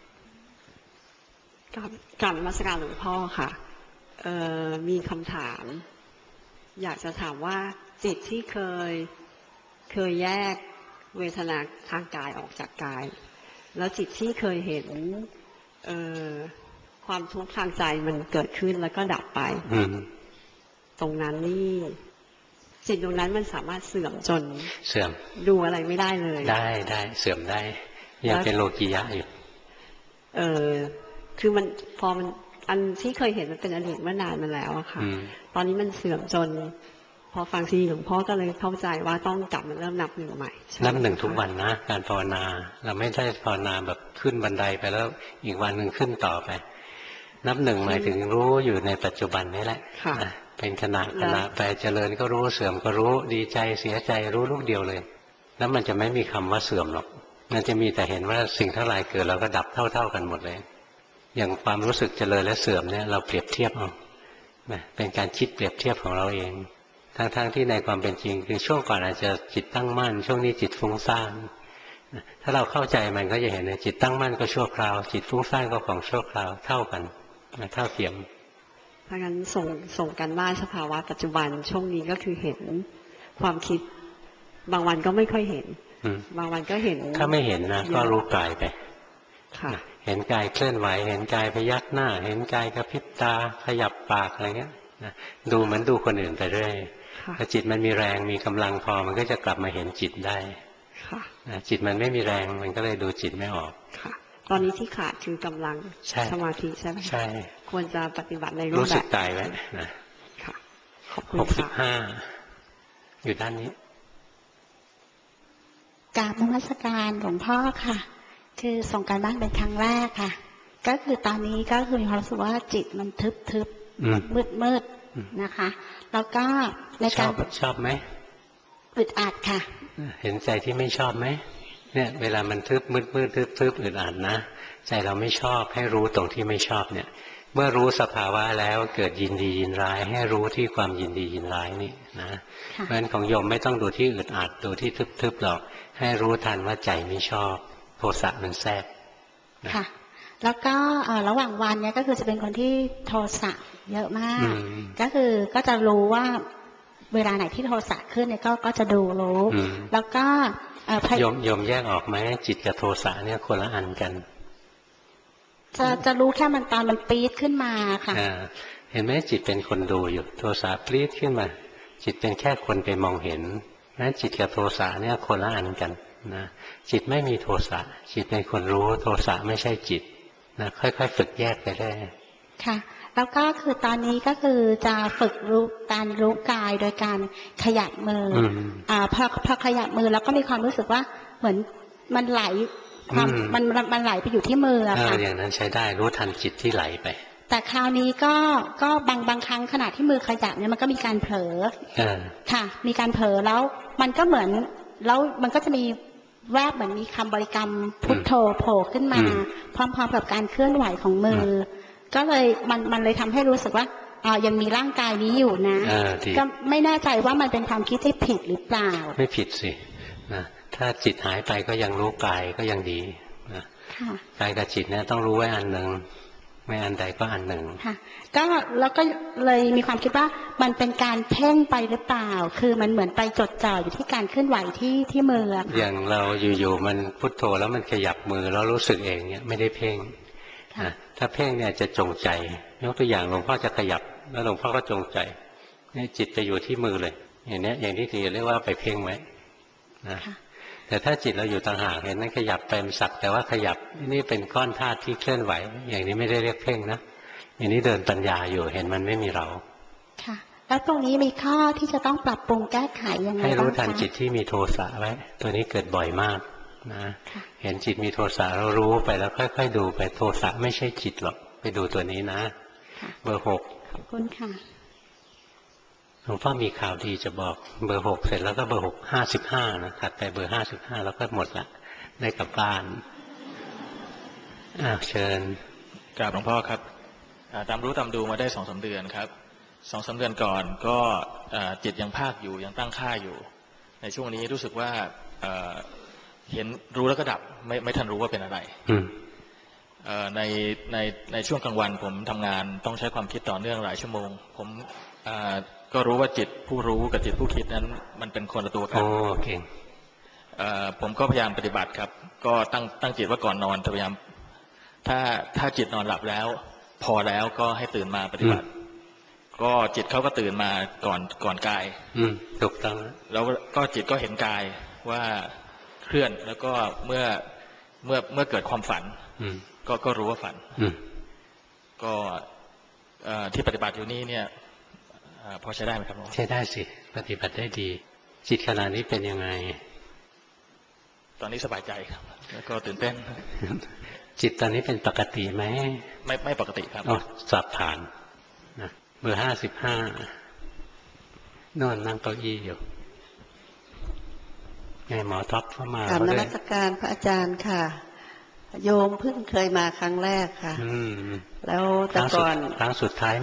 Speaker 11: กราบนมัสการหลวงพ่อค่ะมีคำถามอยากจะถามว่าจิตที่เคยแยกเวทนาทางกายออกจากกายแล้วจิตที่เคยเห็นความทุกข์ทางใจมันเกิดขึ้นแล้วก็ดับไปตรงนั้นนี่จิตตรงนั้นมันสามารถเสื่อมจน
Speaker 1: เสื่อม
Speaker 11: ดูอะไรไม่ได้เลย
Speaker 1: ได้เสื่อมได้ยังเป็นโลกียะอยู่
Speaker 11: คือมันพอมันอันที่เคยเห็นมันเป็นอดีตเมื่อนานมาแล้วอะค่ะตอนนี้มันเสื่อมจนพอฟังซีหลวงพ่อก็เลยเข้าใจว่าต้องกลับมาเริ่มนับหนึ่งใหม่
Speaker 1: นับหนึ่งทุกวันนะการภาวนาเราไม่ได้ภาวนาแบบขึ้นบันไดไปแล้วอีกวันหนึ่งขึ้นต่อไปนับหนึ่งหมายถึงรู้อยู่ในปัจจุบันนี่แหละเป็นขณะไปเจริญก็รู้เสื่อมก็รู้ดีใจเสียใจรู้ลูกเดียวเลยแล้วมันจะไม่มีคำว่าเสื่อมหรอกมันจะมีแต่เห็นว่าสิ่งทั้งหลายเกิดแล้วก็ดับเท่ากันหมดเลยอย่างความรู้สึกเจริญและเสื่อมเนี่ยเราเปรียบเทียบเอาเป็นการคิดเปรียบเทียบของเราเองทั้งที่ในความเป็นจริงคือช่วงก่อนอาจจะจิตตั้งมั่นช่วงนี้จิตฟุ้งซ่านถ้าเราเข้าใจมันก็จะเห็นเลยจิตตั้งมั่นก็ชั่วคราวจิตฟุ้งซ่านก็ของชั่วคราวเท่ากันเท่าเทียม
Speaker 11: เพราะงั้นส่งกันว่าสภาวะปัจจุบันช่วงนี้ก็คือเห็นความคิดบางวันก็ไม่ค่อยเห็นบางวันก็เห็น
Speaker 1: ถ้าไม่เห็นนะก็รู้กายไปเห็นกายเคลื่อนไหวเห็นกายพยักหน้าเห็นกายกระพริบตาขยับปากอะไรเงี้ยดูเหมือนดูคนอื่นไปเรื่อยถ้าจิตมันมีแรงมีกำลังพอมันก็จะกลับมาเห็นจิตได้จิตมันไม่มีแรงมันก็เลยดูจิตไม่ออก
Speaker 11: ตอนนี้ที่ขาดคือกำลังสมาธิใช่ไหม
Speaker 1: ใช่
Speaker 11: ควรจะปฏิบัติในรูปแบบ
Speaker 1: รู้สึกกายไว้นะ65อยู่ด้านนี้
Speaker 15: กราบนมัสการหลวงพ่อค่ะคือส่งการบ้านเป็นครั้งแรกค่ะก็คือตอนนี้ก็คือมีความรู้สึกว่าจิตมันทึบมืดนะคะแล้วก็ในการ
Speaker 1: ชอบไหม
Speaker 15: อึดอัดค่ะ
Speaker 1: เห็นใจที่ไม่ชอบไหมเนี่ยเวลามันทึบมืดทึบอึดอัดนะใจเราไม่ชอบให้รู้ตรงที่ไม่ชอบเนี่ยเมื่อรู้สภาวะแล้วเกิดยินดียินร้ายให้รู้ที่ความยินดียินร้ายนี่นะเพราะฉะนั้นของโยมไม่ต้องดูที่อึดอัดดูที่ทึบหรอกให้รู้ทันว่าใจไม่ชอบโทสะมันแทรก
Speaker 15: ค่ะแล้วก็ระหว่างวันเนี้ยก็คือจะเป็นคนที่โทสะเยอะมากก็คือก็จะรู้ว่าเวลาไหนที่โทสะขึ้นเนี่ยก็จะดูรู้แล้วก็
Speaker 1: โยมแยกออกไหมจิตกับโทสะเนี่ยคนละอันกัน
Speaker 15: จะรู้แค่มันตอนมันปี๊ดขึ้นมาค่ะ
Speaker 1: เห็นไหมจิตเป็นคนดูอยู่โทสะปี๊ดขึ้นมาจิตเป็นแค่คนไปมองเห็นนั้นจิตกับโทสะเนี่ยคนละอันกันนะจิตไม่มีโทสะจิตเป็นคนรู้โทสะไม่ใช่จิตนะค่อยๆฝึกแยกไปได้
Speaker 15: ค่ะแล้วก็คือตอนนี้ก็คือจะฝึกการรู้กายโดยการขยับมือพอขยับมือแล้วก็มีความรู้สึกว่าเหมือนมันไหลมันไหลไปอยู่ที่มืออะค่ะ
Speaker 1: อย่างนั้นใช้ได้รู้ทันจิตที่ไหลไป
Speaker 15: แต่คราวนี้ก็บางครั้งขณะที่มือขยับเนี่ยมันก็มีการเผลอค่ะมีการเผลอแล้วมันก็เหมือนแล้วมันก็จะมีแวบเหมือนมีคำบริกรรมพุทโธโผล่ขึ้นมาพร้อมๆกับการเคลื่อนไหวของมือก็เลยมันเลยทำให้รู้สึกว่ายังมีร่างกายนี้อยู่นะก็ไม่แน่ใจว่ามันเป็นความคิดที่ผิดหรือเปล่า
Speaker 1: ไม่ผิดสินะถ้าจิตหายไปก็ยังรู้กายก็ยังดีนะกายกับจิตเนี่ยต้องรู้ไว้อันหนึ่งไม่อันใดก็อันหนึ่ง
Speaker 15: ค่ะก็แล้วก็เลยมีความคิดว่ามันเป็นการเพ่งไปหรือเปล่าคือมันเหมือนไปจดจ่ออยู่ที่การเคลื่อนไหวที่มือ
Speaker 1: อย่างเราอยู่ๆมันพุทโธแล้วมันขยับมือแล้วรู้สึกเองเนี่ยไม่ได้เพ่งถ้าเพ่งเนี่ยจะจงใจยกตัวอย่างหลวงพ่อจะขยับแล้วหลวงพ่อก็จงใจนี่จิตไปอยู่ที่มือเลยอย่างนี้อย่างที่ทีเรียกว่าไปเพ่งไว้นะแต่ถ้าจิตเราอยู่ต่างหากเห็นนั้นขยับไปสักแต่ว่าขยับนี่เป็นก้อนธาตุที่เคลื่อนไหวอย่างนี้ไม่ได้เรียกเพ่งนะอย่างนี้เดินปัญญาอยู่เห็นมันไม่มีเรา
Speaker 15: ค่ะแล้วตรงนี้มีข้อที่จะต้องปรับปรุงแก้ไขยังไงบ้างคะ
Speaker 1: ให้รู้ทันจิตที่มีโทสะไว้ตัวนี้เกิดบ่อยมากนะเห็นจิตมีโทสะเรารู้ไปแล้วค่อยๆดูไปโทสะไม่ใช่จิตหรอกไปดูตัวนี้นะเบอร์6
Speaker 15: ขอบคุณค่ะ
Speaker 1: หลวงพ่อมีข่าวดีจะบอกเบอร์6เสร็จแล้วก็เบอร์6 55นะถัดไปเบอร์55แล้วก็หมดละได้กลับบ้านเชิญ
Speaker 16: กราบหลวงพ่อครับตามรู้ตามดูมาได้2-3 เดือนครับ2-3 เดือนก่อนก็จิตยังภาคอยู่ยังตั้งค่าอยู่ในช่วงนี้รู้สึกว่าเห็นรู้แล้วก็ดับไม่ทันรู้ว่าเป็นอะไรในช่วงกลางวันผมทำงานต้องใช้ความคิดต่อเนื่องหลายชั่วโมงผมก็รู้ว่าจิตผู้รู้กับจิตผู้คิดนั้นมันเป็นคนละตัวกันผมก็พยายามปฏิบัติครับก็ตั้งจิตว่าก่อนนอนพยายามถ้าจิตนอนหลับแล้วพอแล้วก็ให้ตื่นมาปฏิบัติก็จิตเขาก็ตื่นมาก่อนกาย
Speaker 1: ถูกต้อง
Speaker 16: แล้วก็จิตก็เห็นกายว่าเคลื่อนแล้วก็เมื่อเกิดความฝันก็รู้ว่าฝันก็ที่ปฏิบัติอยู่นี่เนี่ยพอใช้ได้ไหมครับ
Speaker 1: ใช้ได้สิปฏิบัติได้ดีจิตขณะนี้เป็นยังไง
Speaker 16: ตอนนี้สบายใจครับแล้วก็ตื่นเต้น
Speaker 1: จิตตอนนี้เป็นปกติไหม
Speaker 16: ไม่ปกติครับ
Speaker 1: สอบผ่านนะเบอร์55นอนนั่งเก้าอี้อยู่ไงหมอท็อปเข้ามากราบ
Speaker 17: นมัสการพระอาจารย์ค่ะโยมเพิ่งเคยมาครั้งแรกค่ะแล้วแต่ก่อน
Speaker 1: ครั้งสุดท้ายไหม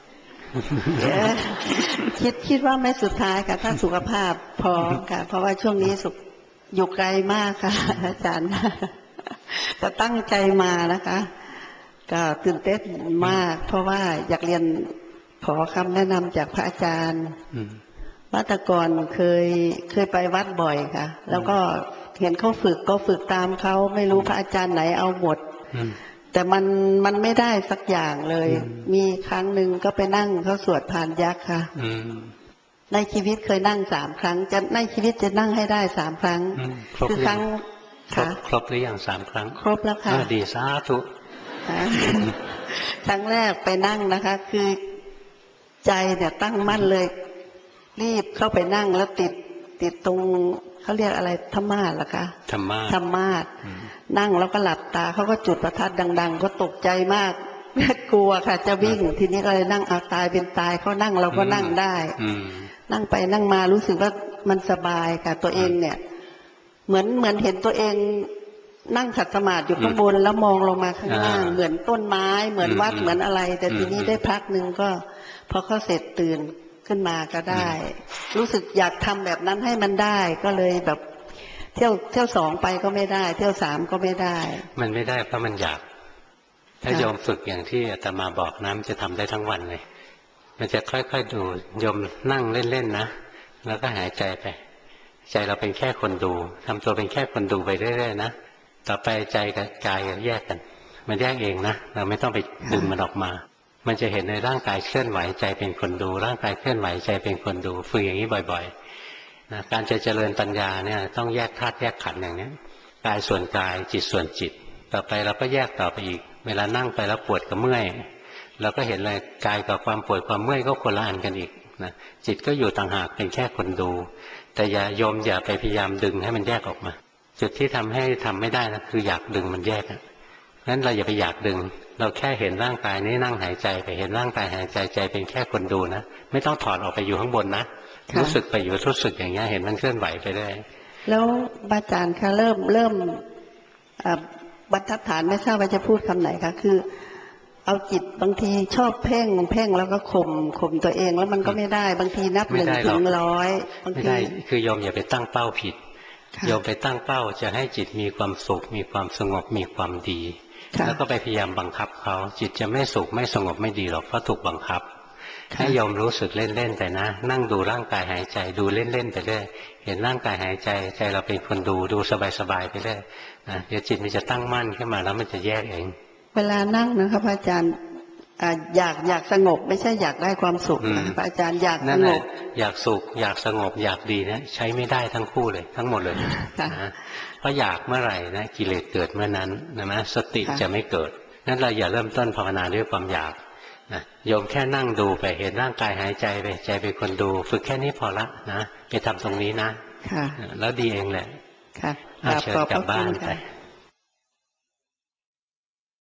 Speaker 17: คิดว่าไม่สุดท้ายค่ะถ้าสุขภาพพร้อมค่ะเพราะว่าช่วงนี้อยู่ไกลมากค่ะอาจารย์จะตั้งใจมานะคะก็ตื่นเต้นมากเพราะว่าอยากเรียนขอคำแนะนำจากพระอาจารย์ว่าแต่ก่อนเคยไปวัดบ่อยค่ะแล้วก็เห็นเขาฝึกก็ฝึกตามเขาไม่รู้พระอาจารย์ไหนเอาหมดแต่มันไม่ได้สักอย่างเลยมีครั้งหนึ่งก็ไปนั่งเขาสวดพานยักษ์ค่ะในชีวิตเคยนั่ง3 ครั้งจะในชีวิตจะนั่งให้ได้3 ครั้งคือครั้ง
Speaker 1: ครบหรือยัง3 ครั้ง
Speaker 17: ครบแล้วค่ะ
Speaker 1: ดีสาธุ
Speaker 17: ครั้งแรกไปนั่งนะคะคือใจเนี่ยตั้งมั่นเลยรีบเข้าไปนั่งแล้วติดตรงเขาเรียกอะไรธรรมาสเหรอคะ
Speaker 1: ธรร
Speaker 17: มาสนั่งแล้วก็หลับตาเขาก็จุดประทัดดังๆก็ตกใจมากกลัวค่ะจะวิ่งทีนี้ก็เลยนั่งเอาตายเป็นตายเขานั่งเราก็นั่งได้นั่งไปนั่งมารู้สึกว่ามันสบายค่ะตัวเองเนี่ยเหมือนเห็นตัวเองนั่งขัดสมาธิอยู่ข้างบนแล้วมองลงมาข้างล่างเหมือนต้นไม้เหมือนวัดเหมือนอะไรแต่ทีนี้ได้พักหนึ่งก็พอเขาเสร็จตื่นขึ้นมาก็ได้รู้สึกอยากทำแบบนั้นให้มันได้ก็เลยแบบเที่ยว2ไปก็ไม่ได้เที่ยว3ก็ไม่ได้
Speaker 1: มันไม่ได้เพราะมันอยากถ้าโยมฝึกอย่างที่อาตมาบอกนะมันจะทำได้ทั้งวันเลยมันจะค่อยๆดูโยมนั่งเล่นๆนะแล้วก็หายใจไปใจเราเป็นแค่คนดูทำตัวเป็นแค่คนดูไปเรื่อยๆนะต่อไปใจกับกายแยกกันมันแยกเองนะเราไม่ต้องไปดึงมันออกมามันจะเห็นในร่างกายเคลื่อนไหวใจเป็นคนดูร่างกายเคลื่อนไหวใจเป็นคนดูฝึกอย่างนี้บ่อยๆนะการจะเจริญปัญญาเนี่ยต้องแยกธาตุแยกขันธ์อย่างนี้กายส่วนกายจิตส่วนจิตต่อไปเราก็แยกต่อไปอีกเวลานั่งไปแล้วปวดกับเมื่อยเราก็เห็นเลยกายกับความปวดความเมื่อยก็คนละอันกันอีกนะจิตก็อยู่ต่างหากเป็นแค่คนดูแต่อย่าไปพยายามดึงให้มันแยกออกมาจุดที่ทำไม่ได้นะคืออยากดึงมันแยกนั้นเราอย่าไปอยากดึงเราแค่เห็นร่างกายนี้นั่งหายใจไปเห็นร่างกายหายใจใจเป็นแค่คนดูนะไม่ต้องถอดออกไปอยู่ข้างบนนะรู้สึกไปอยู่รู้สึกอย่างเงี้ยเห็นมันเคลื่อนไหวไปได้
Speaker 17: แล้วอาจารย์คะเริ่มบรรทัดฐานไม่ทราบว่าจะพูดคำไหนคะคือเอาจิตบางทีชอบเพ่งแล้วก็ข่มตัวเองแล้วมันก็ไม่ได้บางทีนับ1 ถึง 100บางที
Speaker 1: ไม่ได้คือโยมอย่าไปตั้งเป้าผิดโยมไปตั้งเป้าจะให้จิตมีความสุขมีความสงบมีความดีแล้วก็ไปพยายามบังคับเขาจิตจะไม่สุขไม่สงบไม่ดีหรอกเพราะถูกบังคับให้โยมรู้สึกเล่นๆไปนะนั่งดูร่างกายหายใจดูเล่นๆไปเรื่อยเห็นร่างกายหายใจใจเราเป็นคนดูสบายๆไปเรื่อยนะเดี๋ยวจิตมันจะตั้งมั่นขึ้นมาแล้วมันจะแยกเอง
Speaker 17: เวลานั่งนะครับอาจารย์อยากสงบไม่ใช่อยากได้ความสุขนะอาจารย์อยากสงบ
Speaker 1: อยากสุขอยากสงบอยากดีนะใช้ไม่ได้ทั้งคู่เลยทั้งหมดเลยนะเพราะอยากเมื่อไหร่นะกิเลสเกิดเมื่อนั้นนะสติจะไม่เกิดนั้นเราอย่าเริ่มต้นภาวนาด้วยความอยากนะโยมแค่นั่งดูไปเห็นร่างกายหายใจไปใจเป็นคนดูฝึกแค่นี้พอละนะไปทำตรงนี้นะแล้วดีเองแหละเชิญกลับบ้านไป